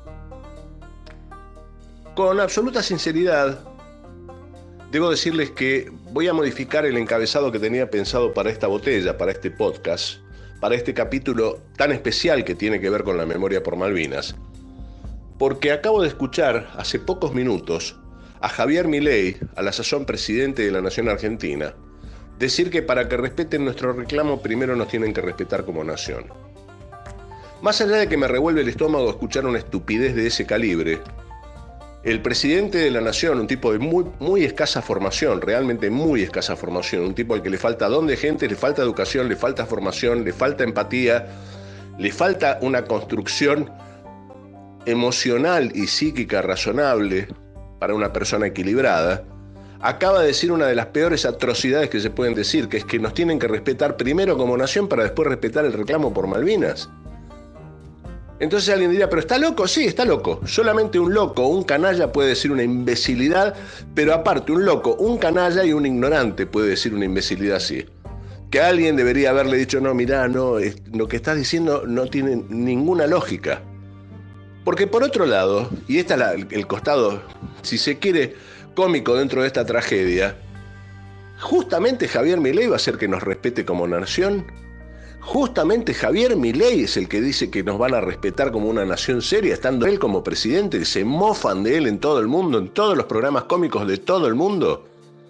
Con absoluta sinceridad, debo decirles que voy a modificar el encabezado que tenía pensado para esta botella, para este podcast, para este capítulo tan especial que tiene que ver con la memoria por Malvinas, porque acabo de escuchar hace pocos minutos a Javier Milei, a la sazón presidente de la Nación Argentina, decir que para que respeten nuestro reclamo primero nos tienen que respetar como nación. Más allá de que me revuelve el estómago escuchar una estupidez de ese calibre, el presidente de la nación, un tipo de muy, muy escasa formación, realmente muy escasa formación, un tipo al que le falta don de gente, le falta educación, le falta formación, le falta empatía le falta una construcción emocional y psíquica razonable para una persona equilibrada, acaba de decir una de las peores atrocidades que se pueden decir, que es que nos tienen que respetar primero como nación para después respetar el reclamo por Malvinas. Entonces alguien diría, ¿pero está loco? Sí, está loco. Solamente un loco, un canalla puede decir una imbecilidad, pero aparte un loco, un canalla y un ignorante puede decir una imbecilidad así. Que alguien debería haberle dicho, no, mirá, no, es, lo que estás diciendo no tiene ninguna lógica. Porque por otro lado, y este es la, el costado, si se quiere, cómico dentro de esta tragedia, justamente Javier Milei va a hacer que nos respete como nación. Justamente Javier Milei es el que dice que nos van a respetar como una nación seria, estando él como presidente, que se mofan de él en todo el mundo, en todos los programas cómicos de todo el mundo.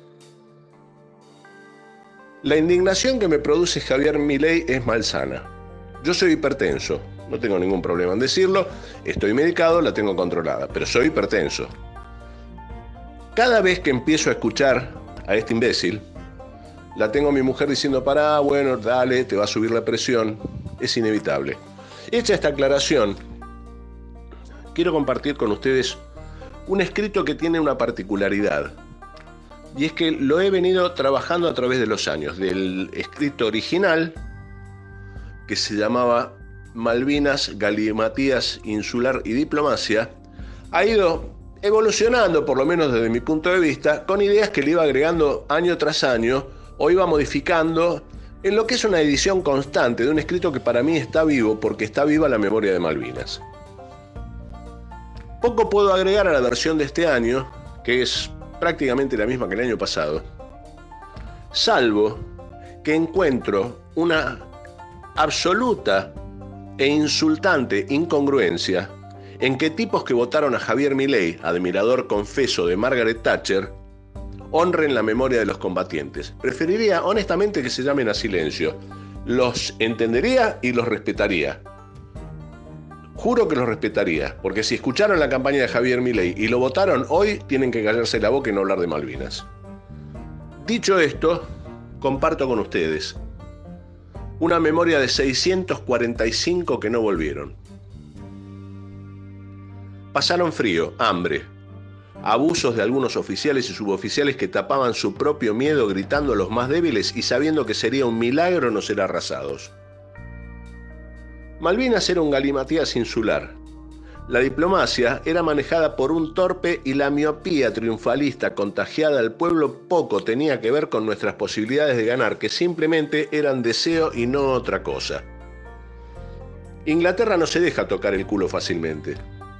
La indignación que me produce Javier Milei es malsana. Yo soy hipertenso, no tengo ningún problema en decirlo, estoy medicado, la tengo controlada, pero soy hipertenso. Cada vez que empiezo a escuchar a este imbécil, la tengo a mi mujer diciendo, pará, bueno, dale, te va a subir la presión, es inevitable. Hecha esta aclaración, quiero compartir con ustedes un escrito que tiene una particularidad, y es que lo he venido trabajando a través de los años, del escrito original, que se llamaba Malvinas, Galimatías, Insular y Diplomacia, ha ido evolucionando, por lo menos desde mi punto de vista, con ideas que le iba agregando año tras año, o iba modificando, en lo que es una edición constante de un escrito que para mí está vivo, porque está viva la memoria de Malvinas. Poco puedo agregar a la versión de este año, que es prácticamente la misma que el año pasado, salvo que encuentro una absoluta e insultante incongruencia en que tipos que votaron a Javier Milei, admirador confeso de Margaret Thatcher, honren la memoria de los combatientes. Preferiría honestamente que se llamen a silencio. Los entendería y los respetaría. Juro que los respetaría, porque si escucharon la campaña de Javier Milei y lo votaron, hoy tienen que callarse la boca y no hablar de Malvinas. Dicho esto, comparto con ustedes una memoria de seiscientos cuarenta y cinco que no volvieron. Pasaron frío, hambre, abusos de algunos oficiales y suboficiales que tapaban su propio miedo gritando a los más débiles y sabiendo que sería un milagro no ser arrasados. Malvinas era un galimatías insular. La diplomacia era manejada por un torpe y la miopía triunfalista contagiada al pueblo poco tenía que ver con nuestras posibilidades de ganar, que simplemente eran deseo y no otra cosa. Inglaterra no se deja tocar el culo fácilmente.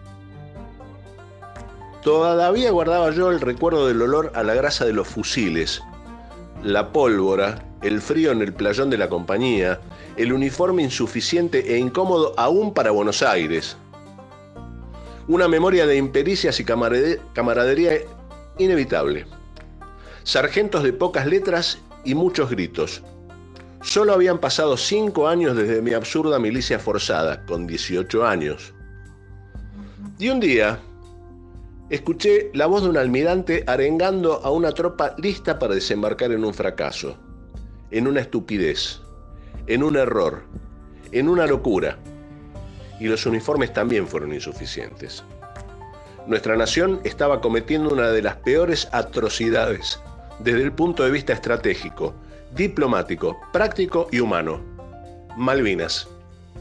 Todavía guardaba yo el recuerdo del olor a la grasa de los fusiles, la pólvora, el frío en el playón de la compañía, el uniforme insuficiente e incómodo aún para Buenos Aires. Una memoria de impericias y camaradería inevitable. Sargentos de pocas letras y muchos gritos. Solo habían pasado cinco años desde mi absurda milicia forzada, con dieciocho años. Y un día escuché la voz de un almirante arengando a una tropa lista para desembarcar en un fracaso, en una estupidez, en un error, en una locura. Y los uniformes también fueron insuficientes. Nuestra nación estaba cometiendo una de las peores atrocidades desde el punto de vista estratégico, diplomático, práctico y humano. Malvinas.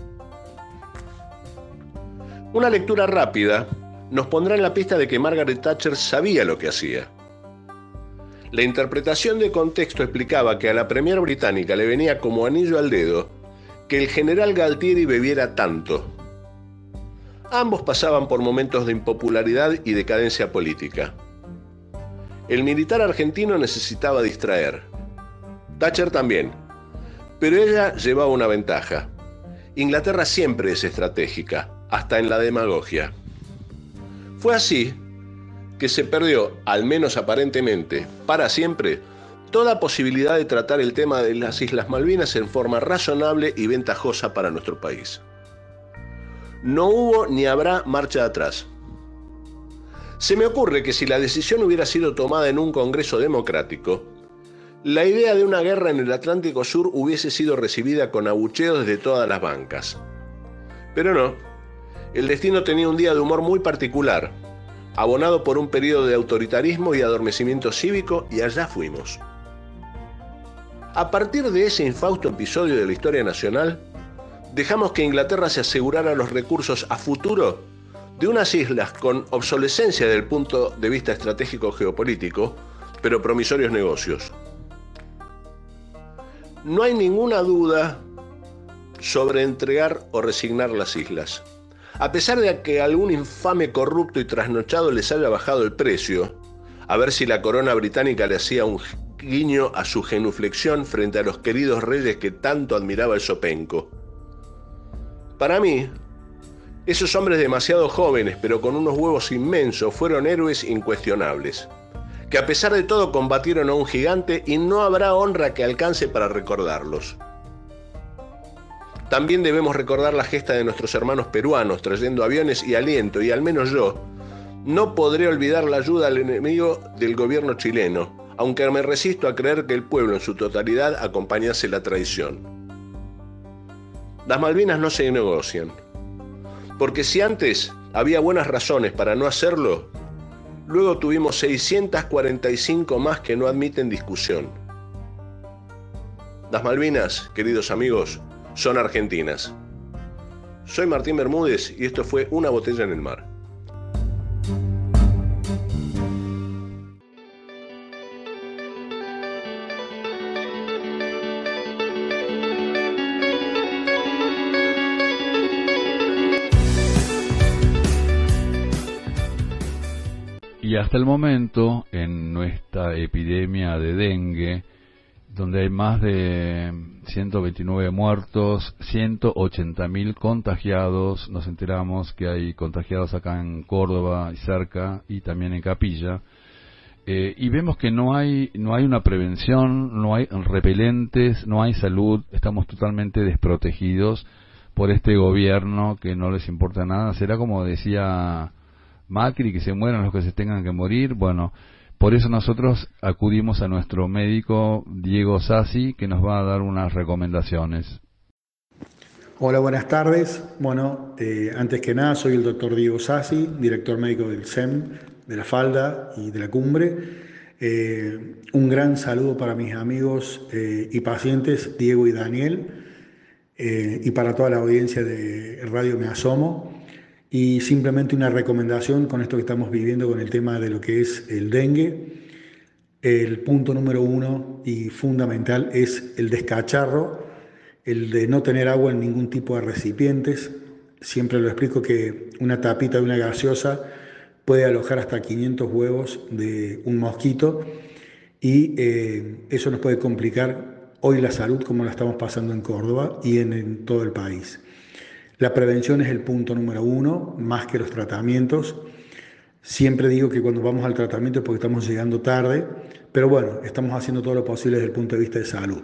Una lectura rápida nos pondrá en la pista de que Margaret Thatcher sabía lo que hacía. La interpretación de contexto explicaba que a la Premier británica le venía como anillo al dedo que el general Galtieri bebiera tanto. Ambos pasaban por momentos de impopularidad y decadencia política. El militar argentino necesitaba distraer. Thatcher también, pero ella llevaba una ventaja. Inglaterra siempre es estratégica, hasta en la demagogia. Fue así que se perdió, al menos aparentemente, para siempre, toda posibilidad de tratar el tema de las Islas Malvinas en forma razonable y ventajosa para nuestro país. No hubo ni habrá marcha atrás. Se me ocurre que si la decisión hubiera sido tomada en un Congreso democrático, la idea de una guerra en el Atlántico Sur hubiese sido recibida con abucheos desde todas las bancas. Pero no, el destino tenía un día de humor muy particular, abonado por un periodo de autoritarismo y adormecimiento cívico, y allá fuimos. A partir de ese infausto episodio de la historia nacional, dejamos que Inglaterra se asegurara los recursos a futuro de unas islas con obsolescencia desde el punto de vista estratégico geopolítico, pero promisorios negocios. No hay ninguna duda sobre entregar o resignar las islas. A pesar de que algún infame corrupto y trasnochado les haya bajado el precio, a ver si la corona británica le hacía un guiño a su genuflexión frente a los queridos reyes que tanto admiraba el zopenco. Para mí, esos hombres demasiado jóvenes, pero con unos huevos inmensos, fueron héroes incuestionables, que a pesar de todo combatieron a un gigante y no habrá honra que alcance para recordarlos. También debemos recordar la gesta de nuestros hermanos peruanos trayendo aviones y aliento, y al menos yo no podré olvidar la ayuda al enemigo del gobierno chileno, aunque me resisto a creer que el pueblo en su totalidad acompañase la traición. Las Malvinas no se negocian, porque si antes había buenas razones para no hacerlo, luego tuvimos seiscientas cuarenta y cinco más que no admiten discusión. Las Malvinas, queridos amigos, son argentinas. Soy Martín Bermúdez y esto fue Una botella en el mar. Y hasta el momento, en nuestra epidemia de dengue, donde hay más de ciento veintinueve muertos, ciento ochenta mil contagiados, nos enteramos que hay contagiados acá en Córdoba y cerca, y también en Capilla, eh, y vemos que no hay no hay una prevención, no hay repelentes, no hay salud, estamos totalmente desprotegidos por este gobierno que no les importa nada. Será como decía Macri, que se mueran los que se tengan que morir. Bueno, por eso nosotros acudimos a nuestro médico Diego Sassi, que nos va a dar unas recomendaciones. Hola, buenas tardes. Bueno, eh, antes que nada soy el doctor Diego Sassi, director médico del S E M, de la Falda y de la Cumbre. Eh, un gran saludo para mis amigos eh, y pacientes Diego y Daniel, eh, y para toda la audiencia de Radio Me Asomo. Y simplemente una recomendación con esto que estamos viviendo con el tema de lo que es el dengue. El punto número uno y fundamental es el descacharro, el de no tener agua en ningún tipo de recipientes. Siempre lo explico que una tapita de una gaseosa puede alojar hasta quinientos huevos de un mosquito, y eh, eso nos puede complicar hoy la salud como la estamos pasando en Córdoba y en, en todo el país. La prevención es el punto número uno, más que los tratamientos. Siempre digo que cuando vamos al tratamiento es porque estamos llegando tarde, pero bueno, estamos haciendo todo lo posible desde el punto de vista de salud.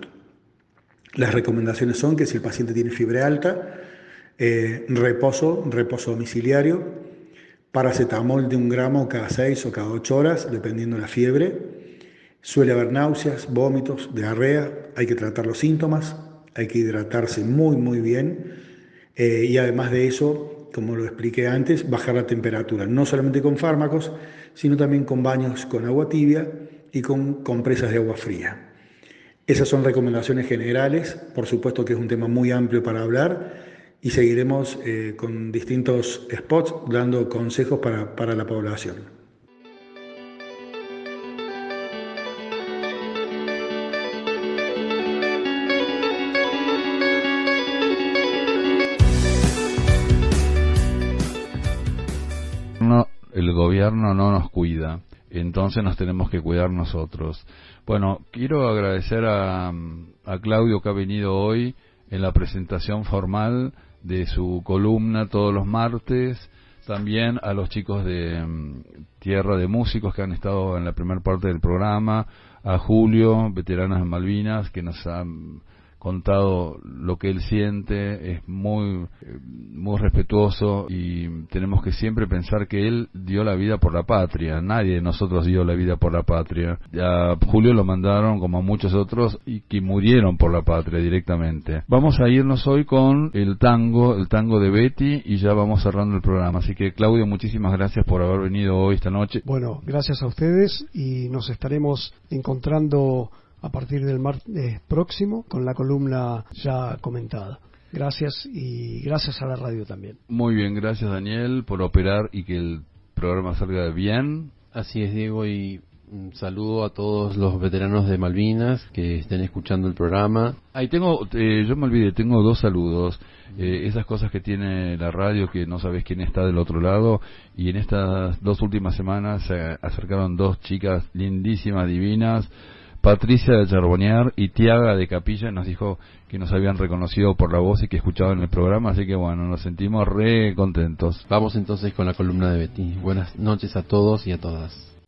Las recomendaciones son que si el paciente tiene fiebre alta, eh, reposo, reposo domiciliario, paracetamol de un gramo cada seis o cada ocho horas, dependiendo de la fiebre. Suele haber náuseas, vómitos, diarrea, hay que tratar los síntomas, hay que hidratarse muy muy bien. Eh, y además de eso, como lo expliqué antes, bajar la temperatura, no solamente con fármacos, sino también con baños con agua tibia y con compresas de agua fría. Esas son recomendaciones generales, por supuesto que es un tema muy amplio para hablar, y seguiremos eh, con distintos spots dando consejos para, para la población. El gobierno no nos cuida, entonces nos tenemos que cuidar nosotros. Bueno, quiero agradecer a, a Claudio, que ha venido hoy en la presentación formal de su columna todos los martes, también a los chicos de um, Tierra de Músicos que han estado en la primera parte del programa, a Julio, veteranos de Malvinas, que nos han contado lo que él siente, es muy, muy respetuoso y tenemos que siempre pensar que él dio la vida por la patria, nadie de nosotros dio la vida por la patria. A Julio lo mandaron como a muchos otros y que murieron por la patria directamente. Vamos a irnos hoy con el tango, el tango de Betty y ya vamos cerrando el programa. Así que Claudio, muchísimas gracias por haber venido hoy esta noche. Bueno, gracias a ustedes y nos estaremos encontrando a partir del martes próximo con la columna ya comentada. Gracias y gracias a la radio también. Muy bien, gracias Daniel por operar y que el programa salga bien. Así es, Diego, y un saludo a todos los veteranos de Malvinas que estén escuchando el programa. Ahí tengo, eh, yo me olvidé, tengo dos saludos. Eh, esas cosas que tiene la radio que no sabes quién está del otro lado, y en estas dos últimas semanas se acercaron dos chicas lindísimas, divinas, Patricia de Charbonnier y Tiaga de Capilla, nos dijo que nos habían reconocido por la voz y que escuchaban el programa, así que bueno, nos sentimos re contentos. Vamos entonces con la columna de Betty. Buenas noches a todos y a todas.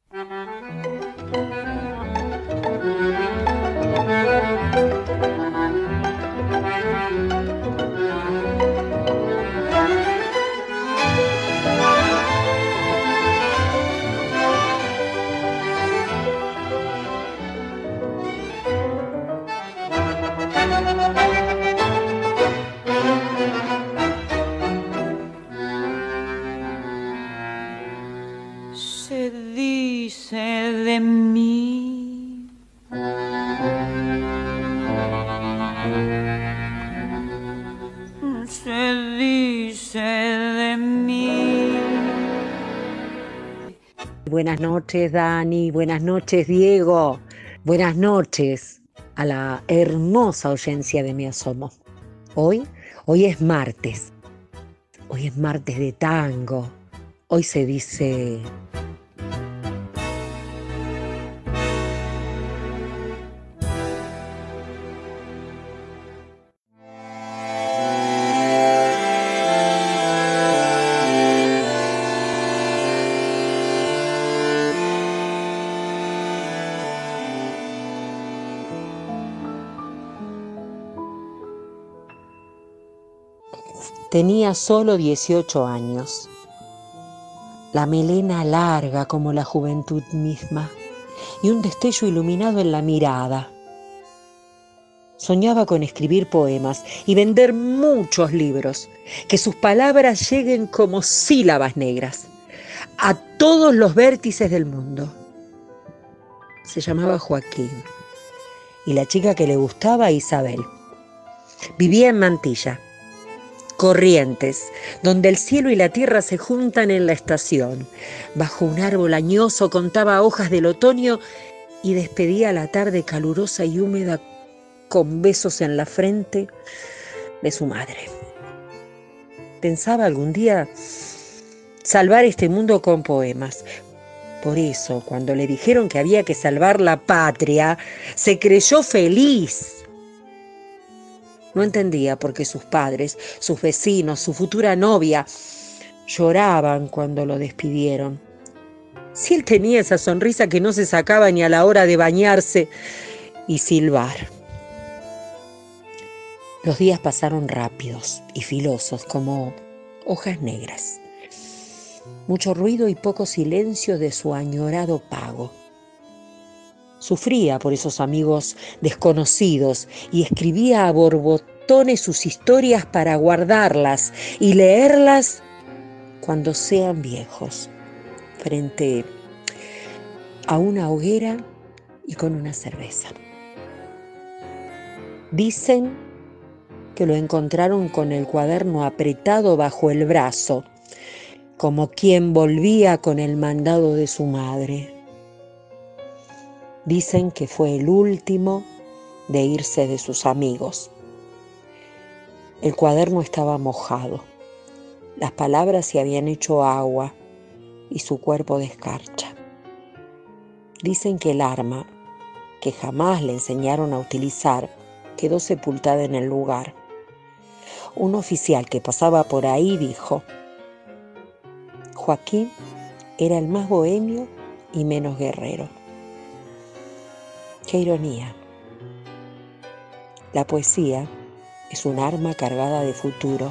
Se dice de mí se dice de mí. Buenas noches, Dani, buenas noches, Diego, buenas noches a la hermosa audiencia de Me Asomo. Hoy, hoy es martes, hoy es martes de tango, hoy se dice... Tenía solo dieciocho años, la melena larga como la juventud misma y un destello iluminado en la mirada. Soñaba con escribir poemas y vender muchos libros, que sus palabras lleguen como sílabas negras a todos los vértices del mundo. Se llamaba Joaquín y la chica que le gustaba, Isabel. Vivía en Mantilla, Corrientes, donde el cielo y la tierra se juntan en la estación. Bajo un árbol añoso contaba hojas del otoño y despedía la tarde calurosa y húmeda con besos en la frente de su madre. Pensaba algún día salvar este mundo con poemas. Por eso, cuando le dijeron que había que salvar la patria, se creyó feliz. No entendía por qué sus padres, sus vecinos, su futura novia lloraban cuando lo despidieron. Si él tenía esa sonrisa que no se sacaba ni a la hora de bañarse y silbar. Los días pasaron rápidos y filosos como hojas negras. Mucho ruido y poco silencio de su añorado pago. Sufría por esos amigos desconocidos y escribía a borbotones sus historias para guardarlas y leerlas cuando sean viejos, frente a una hoguera y con una cerveza. Dicen que lo encontraron con el cuaderno apretado bajo el brazo, como quien volvía con el mandado de su madre. Dicen que fue el último de irse de sus amigos. El cuaderno estaba mojado, las palabras se habían hecho agua y su cuerpo de escarcha. Dicen que el arma, que jamás le enseñaron a utilizar, quedó sepultada en el lugar. Un oficial que pasaba por ahí dijo: Joaquín era el más bohemio y menos guerrero. Qué ironía. La poesía es un arma cargada de futuro.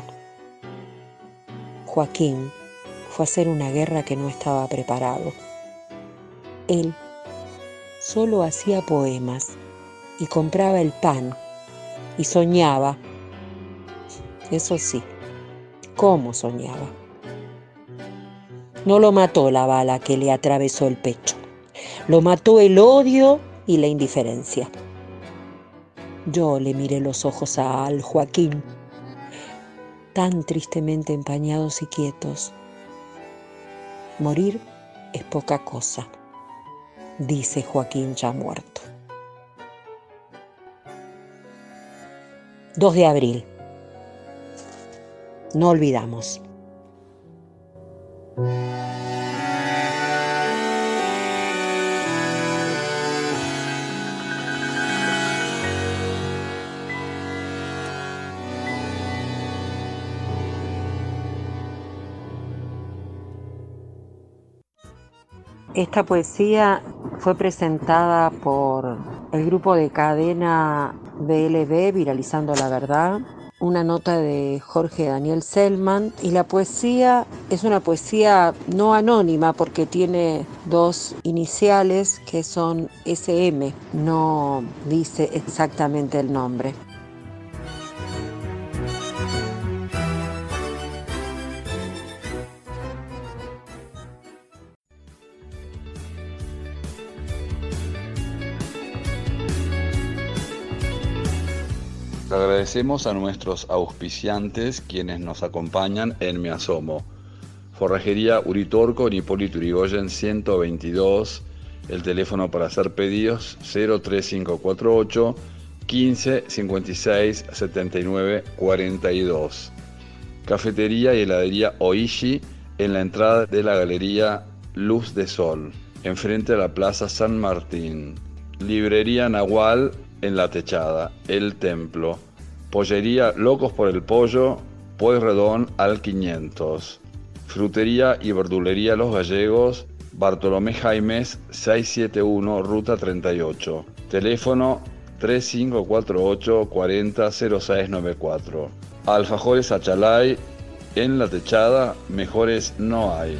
Joaquín fue a hacer una guerra que no estaba preparado. Él solo hacía poemas y compraba el pan y soñaba. Eso sí, ¿cómo soñaba? No lo mató la bala que le atravesó el pecho. Lo mató el odio y la indiferencia. Yo le miré los ojos al Joaquín, tan tristemente empañados y quietos. Morir es poca cosa, dice Joaquín ya muerto. dos de abril. No olvidamos. Esta poesía fue presentada por el grupo de cadena B L B, Viralizando la Verdad, una nota de Jorge Daniel Selman, y la poesía es una poesía no anónima porque tiene dos iniciales que son S M, no dice exactamente el nombre. Agradecemos a nuestros auspiciantes quienes nos acompañan en Me Asomo. Forrajería Uritorco, en Hipólito Yrigoyen ciento veintidós, el teléfono para hacer pedidos cero tres cinco cuatro ocho, quince, cincuenta y seis, setenta y nueve, cuarenta y dos. Cafetería y heladería Oishi, en la entrada de la galería Luz de Sol, enfrente a la Plaza San Martín. Librería Nahual, en La Techada, El Templo. Pollería Locos por el Pollo, Pueyrredón al quinientos. Frutería y verdulería Los Gallegos, Bartolomé Jaimes seiscientos setenta y uno, Ruta treinta y ocho. Teléfono tres cinco cuatro ocho, cuarenta, cero seis noventa y cuatro. Alfajores Achalay, en La Techada, mejores no hay.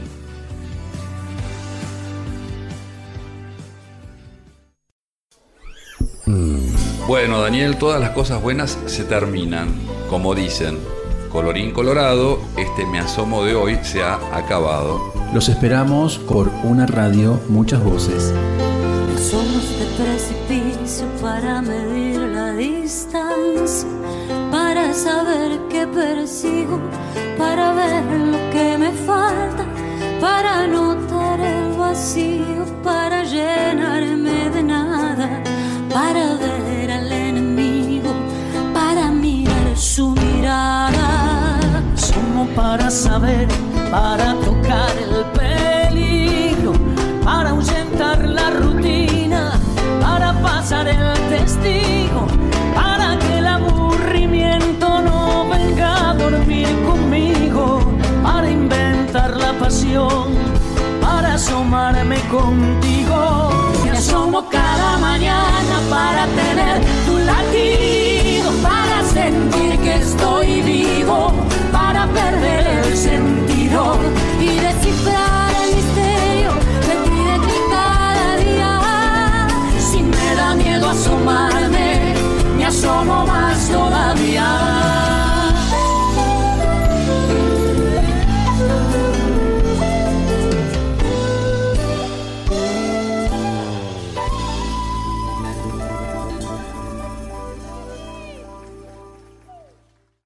Bueno, Daniel, todas las cosas buenas se terminan, como dicen. Colorín colorado, este Me Asomo de hoy se ha acabado. Los esperamos por una radio, muchas voces. Somos de precipicio para medir la distancia, para saber qué persigo, para ver lo que me falta, para notar el vacío, para llenarme de nada, para ver al enemigo, para mirar su mirada. Somos para saber, para tocar el peligro, para ahuyentar la rutina, para pasar el testigo, para que el aburrimiento no venga a dormir conmigo, para inventar la pasión, para asomarme contigo. Me asomo cada mañana para tener tu latido, para sentir que estoy vivo, para perder el sentido y decir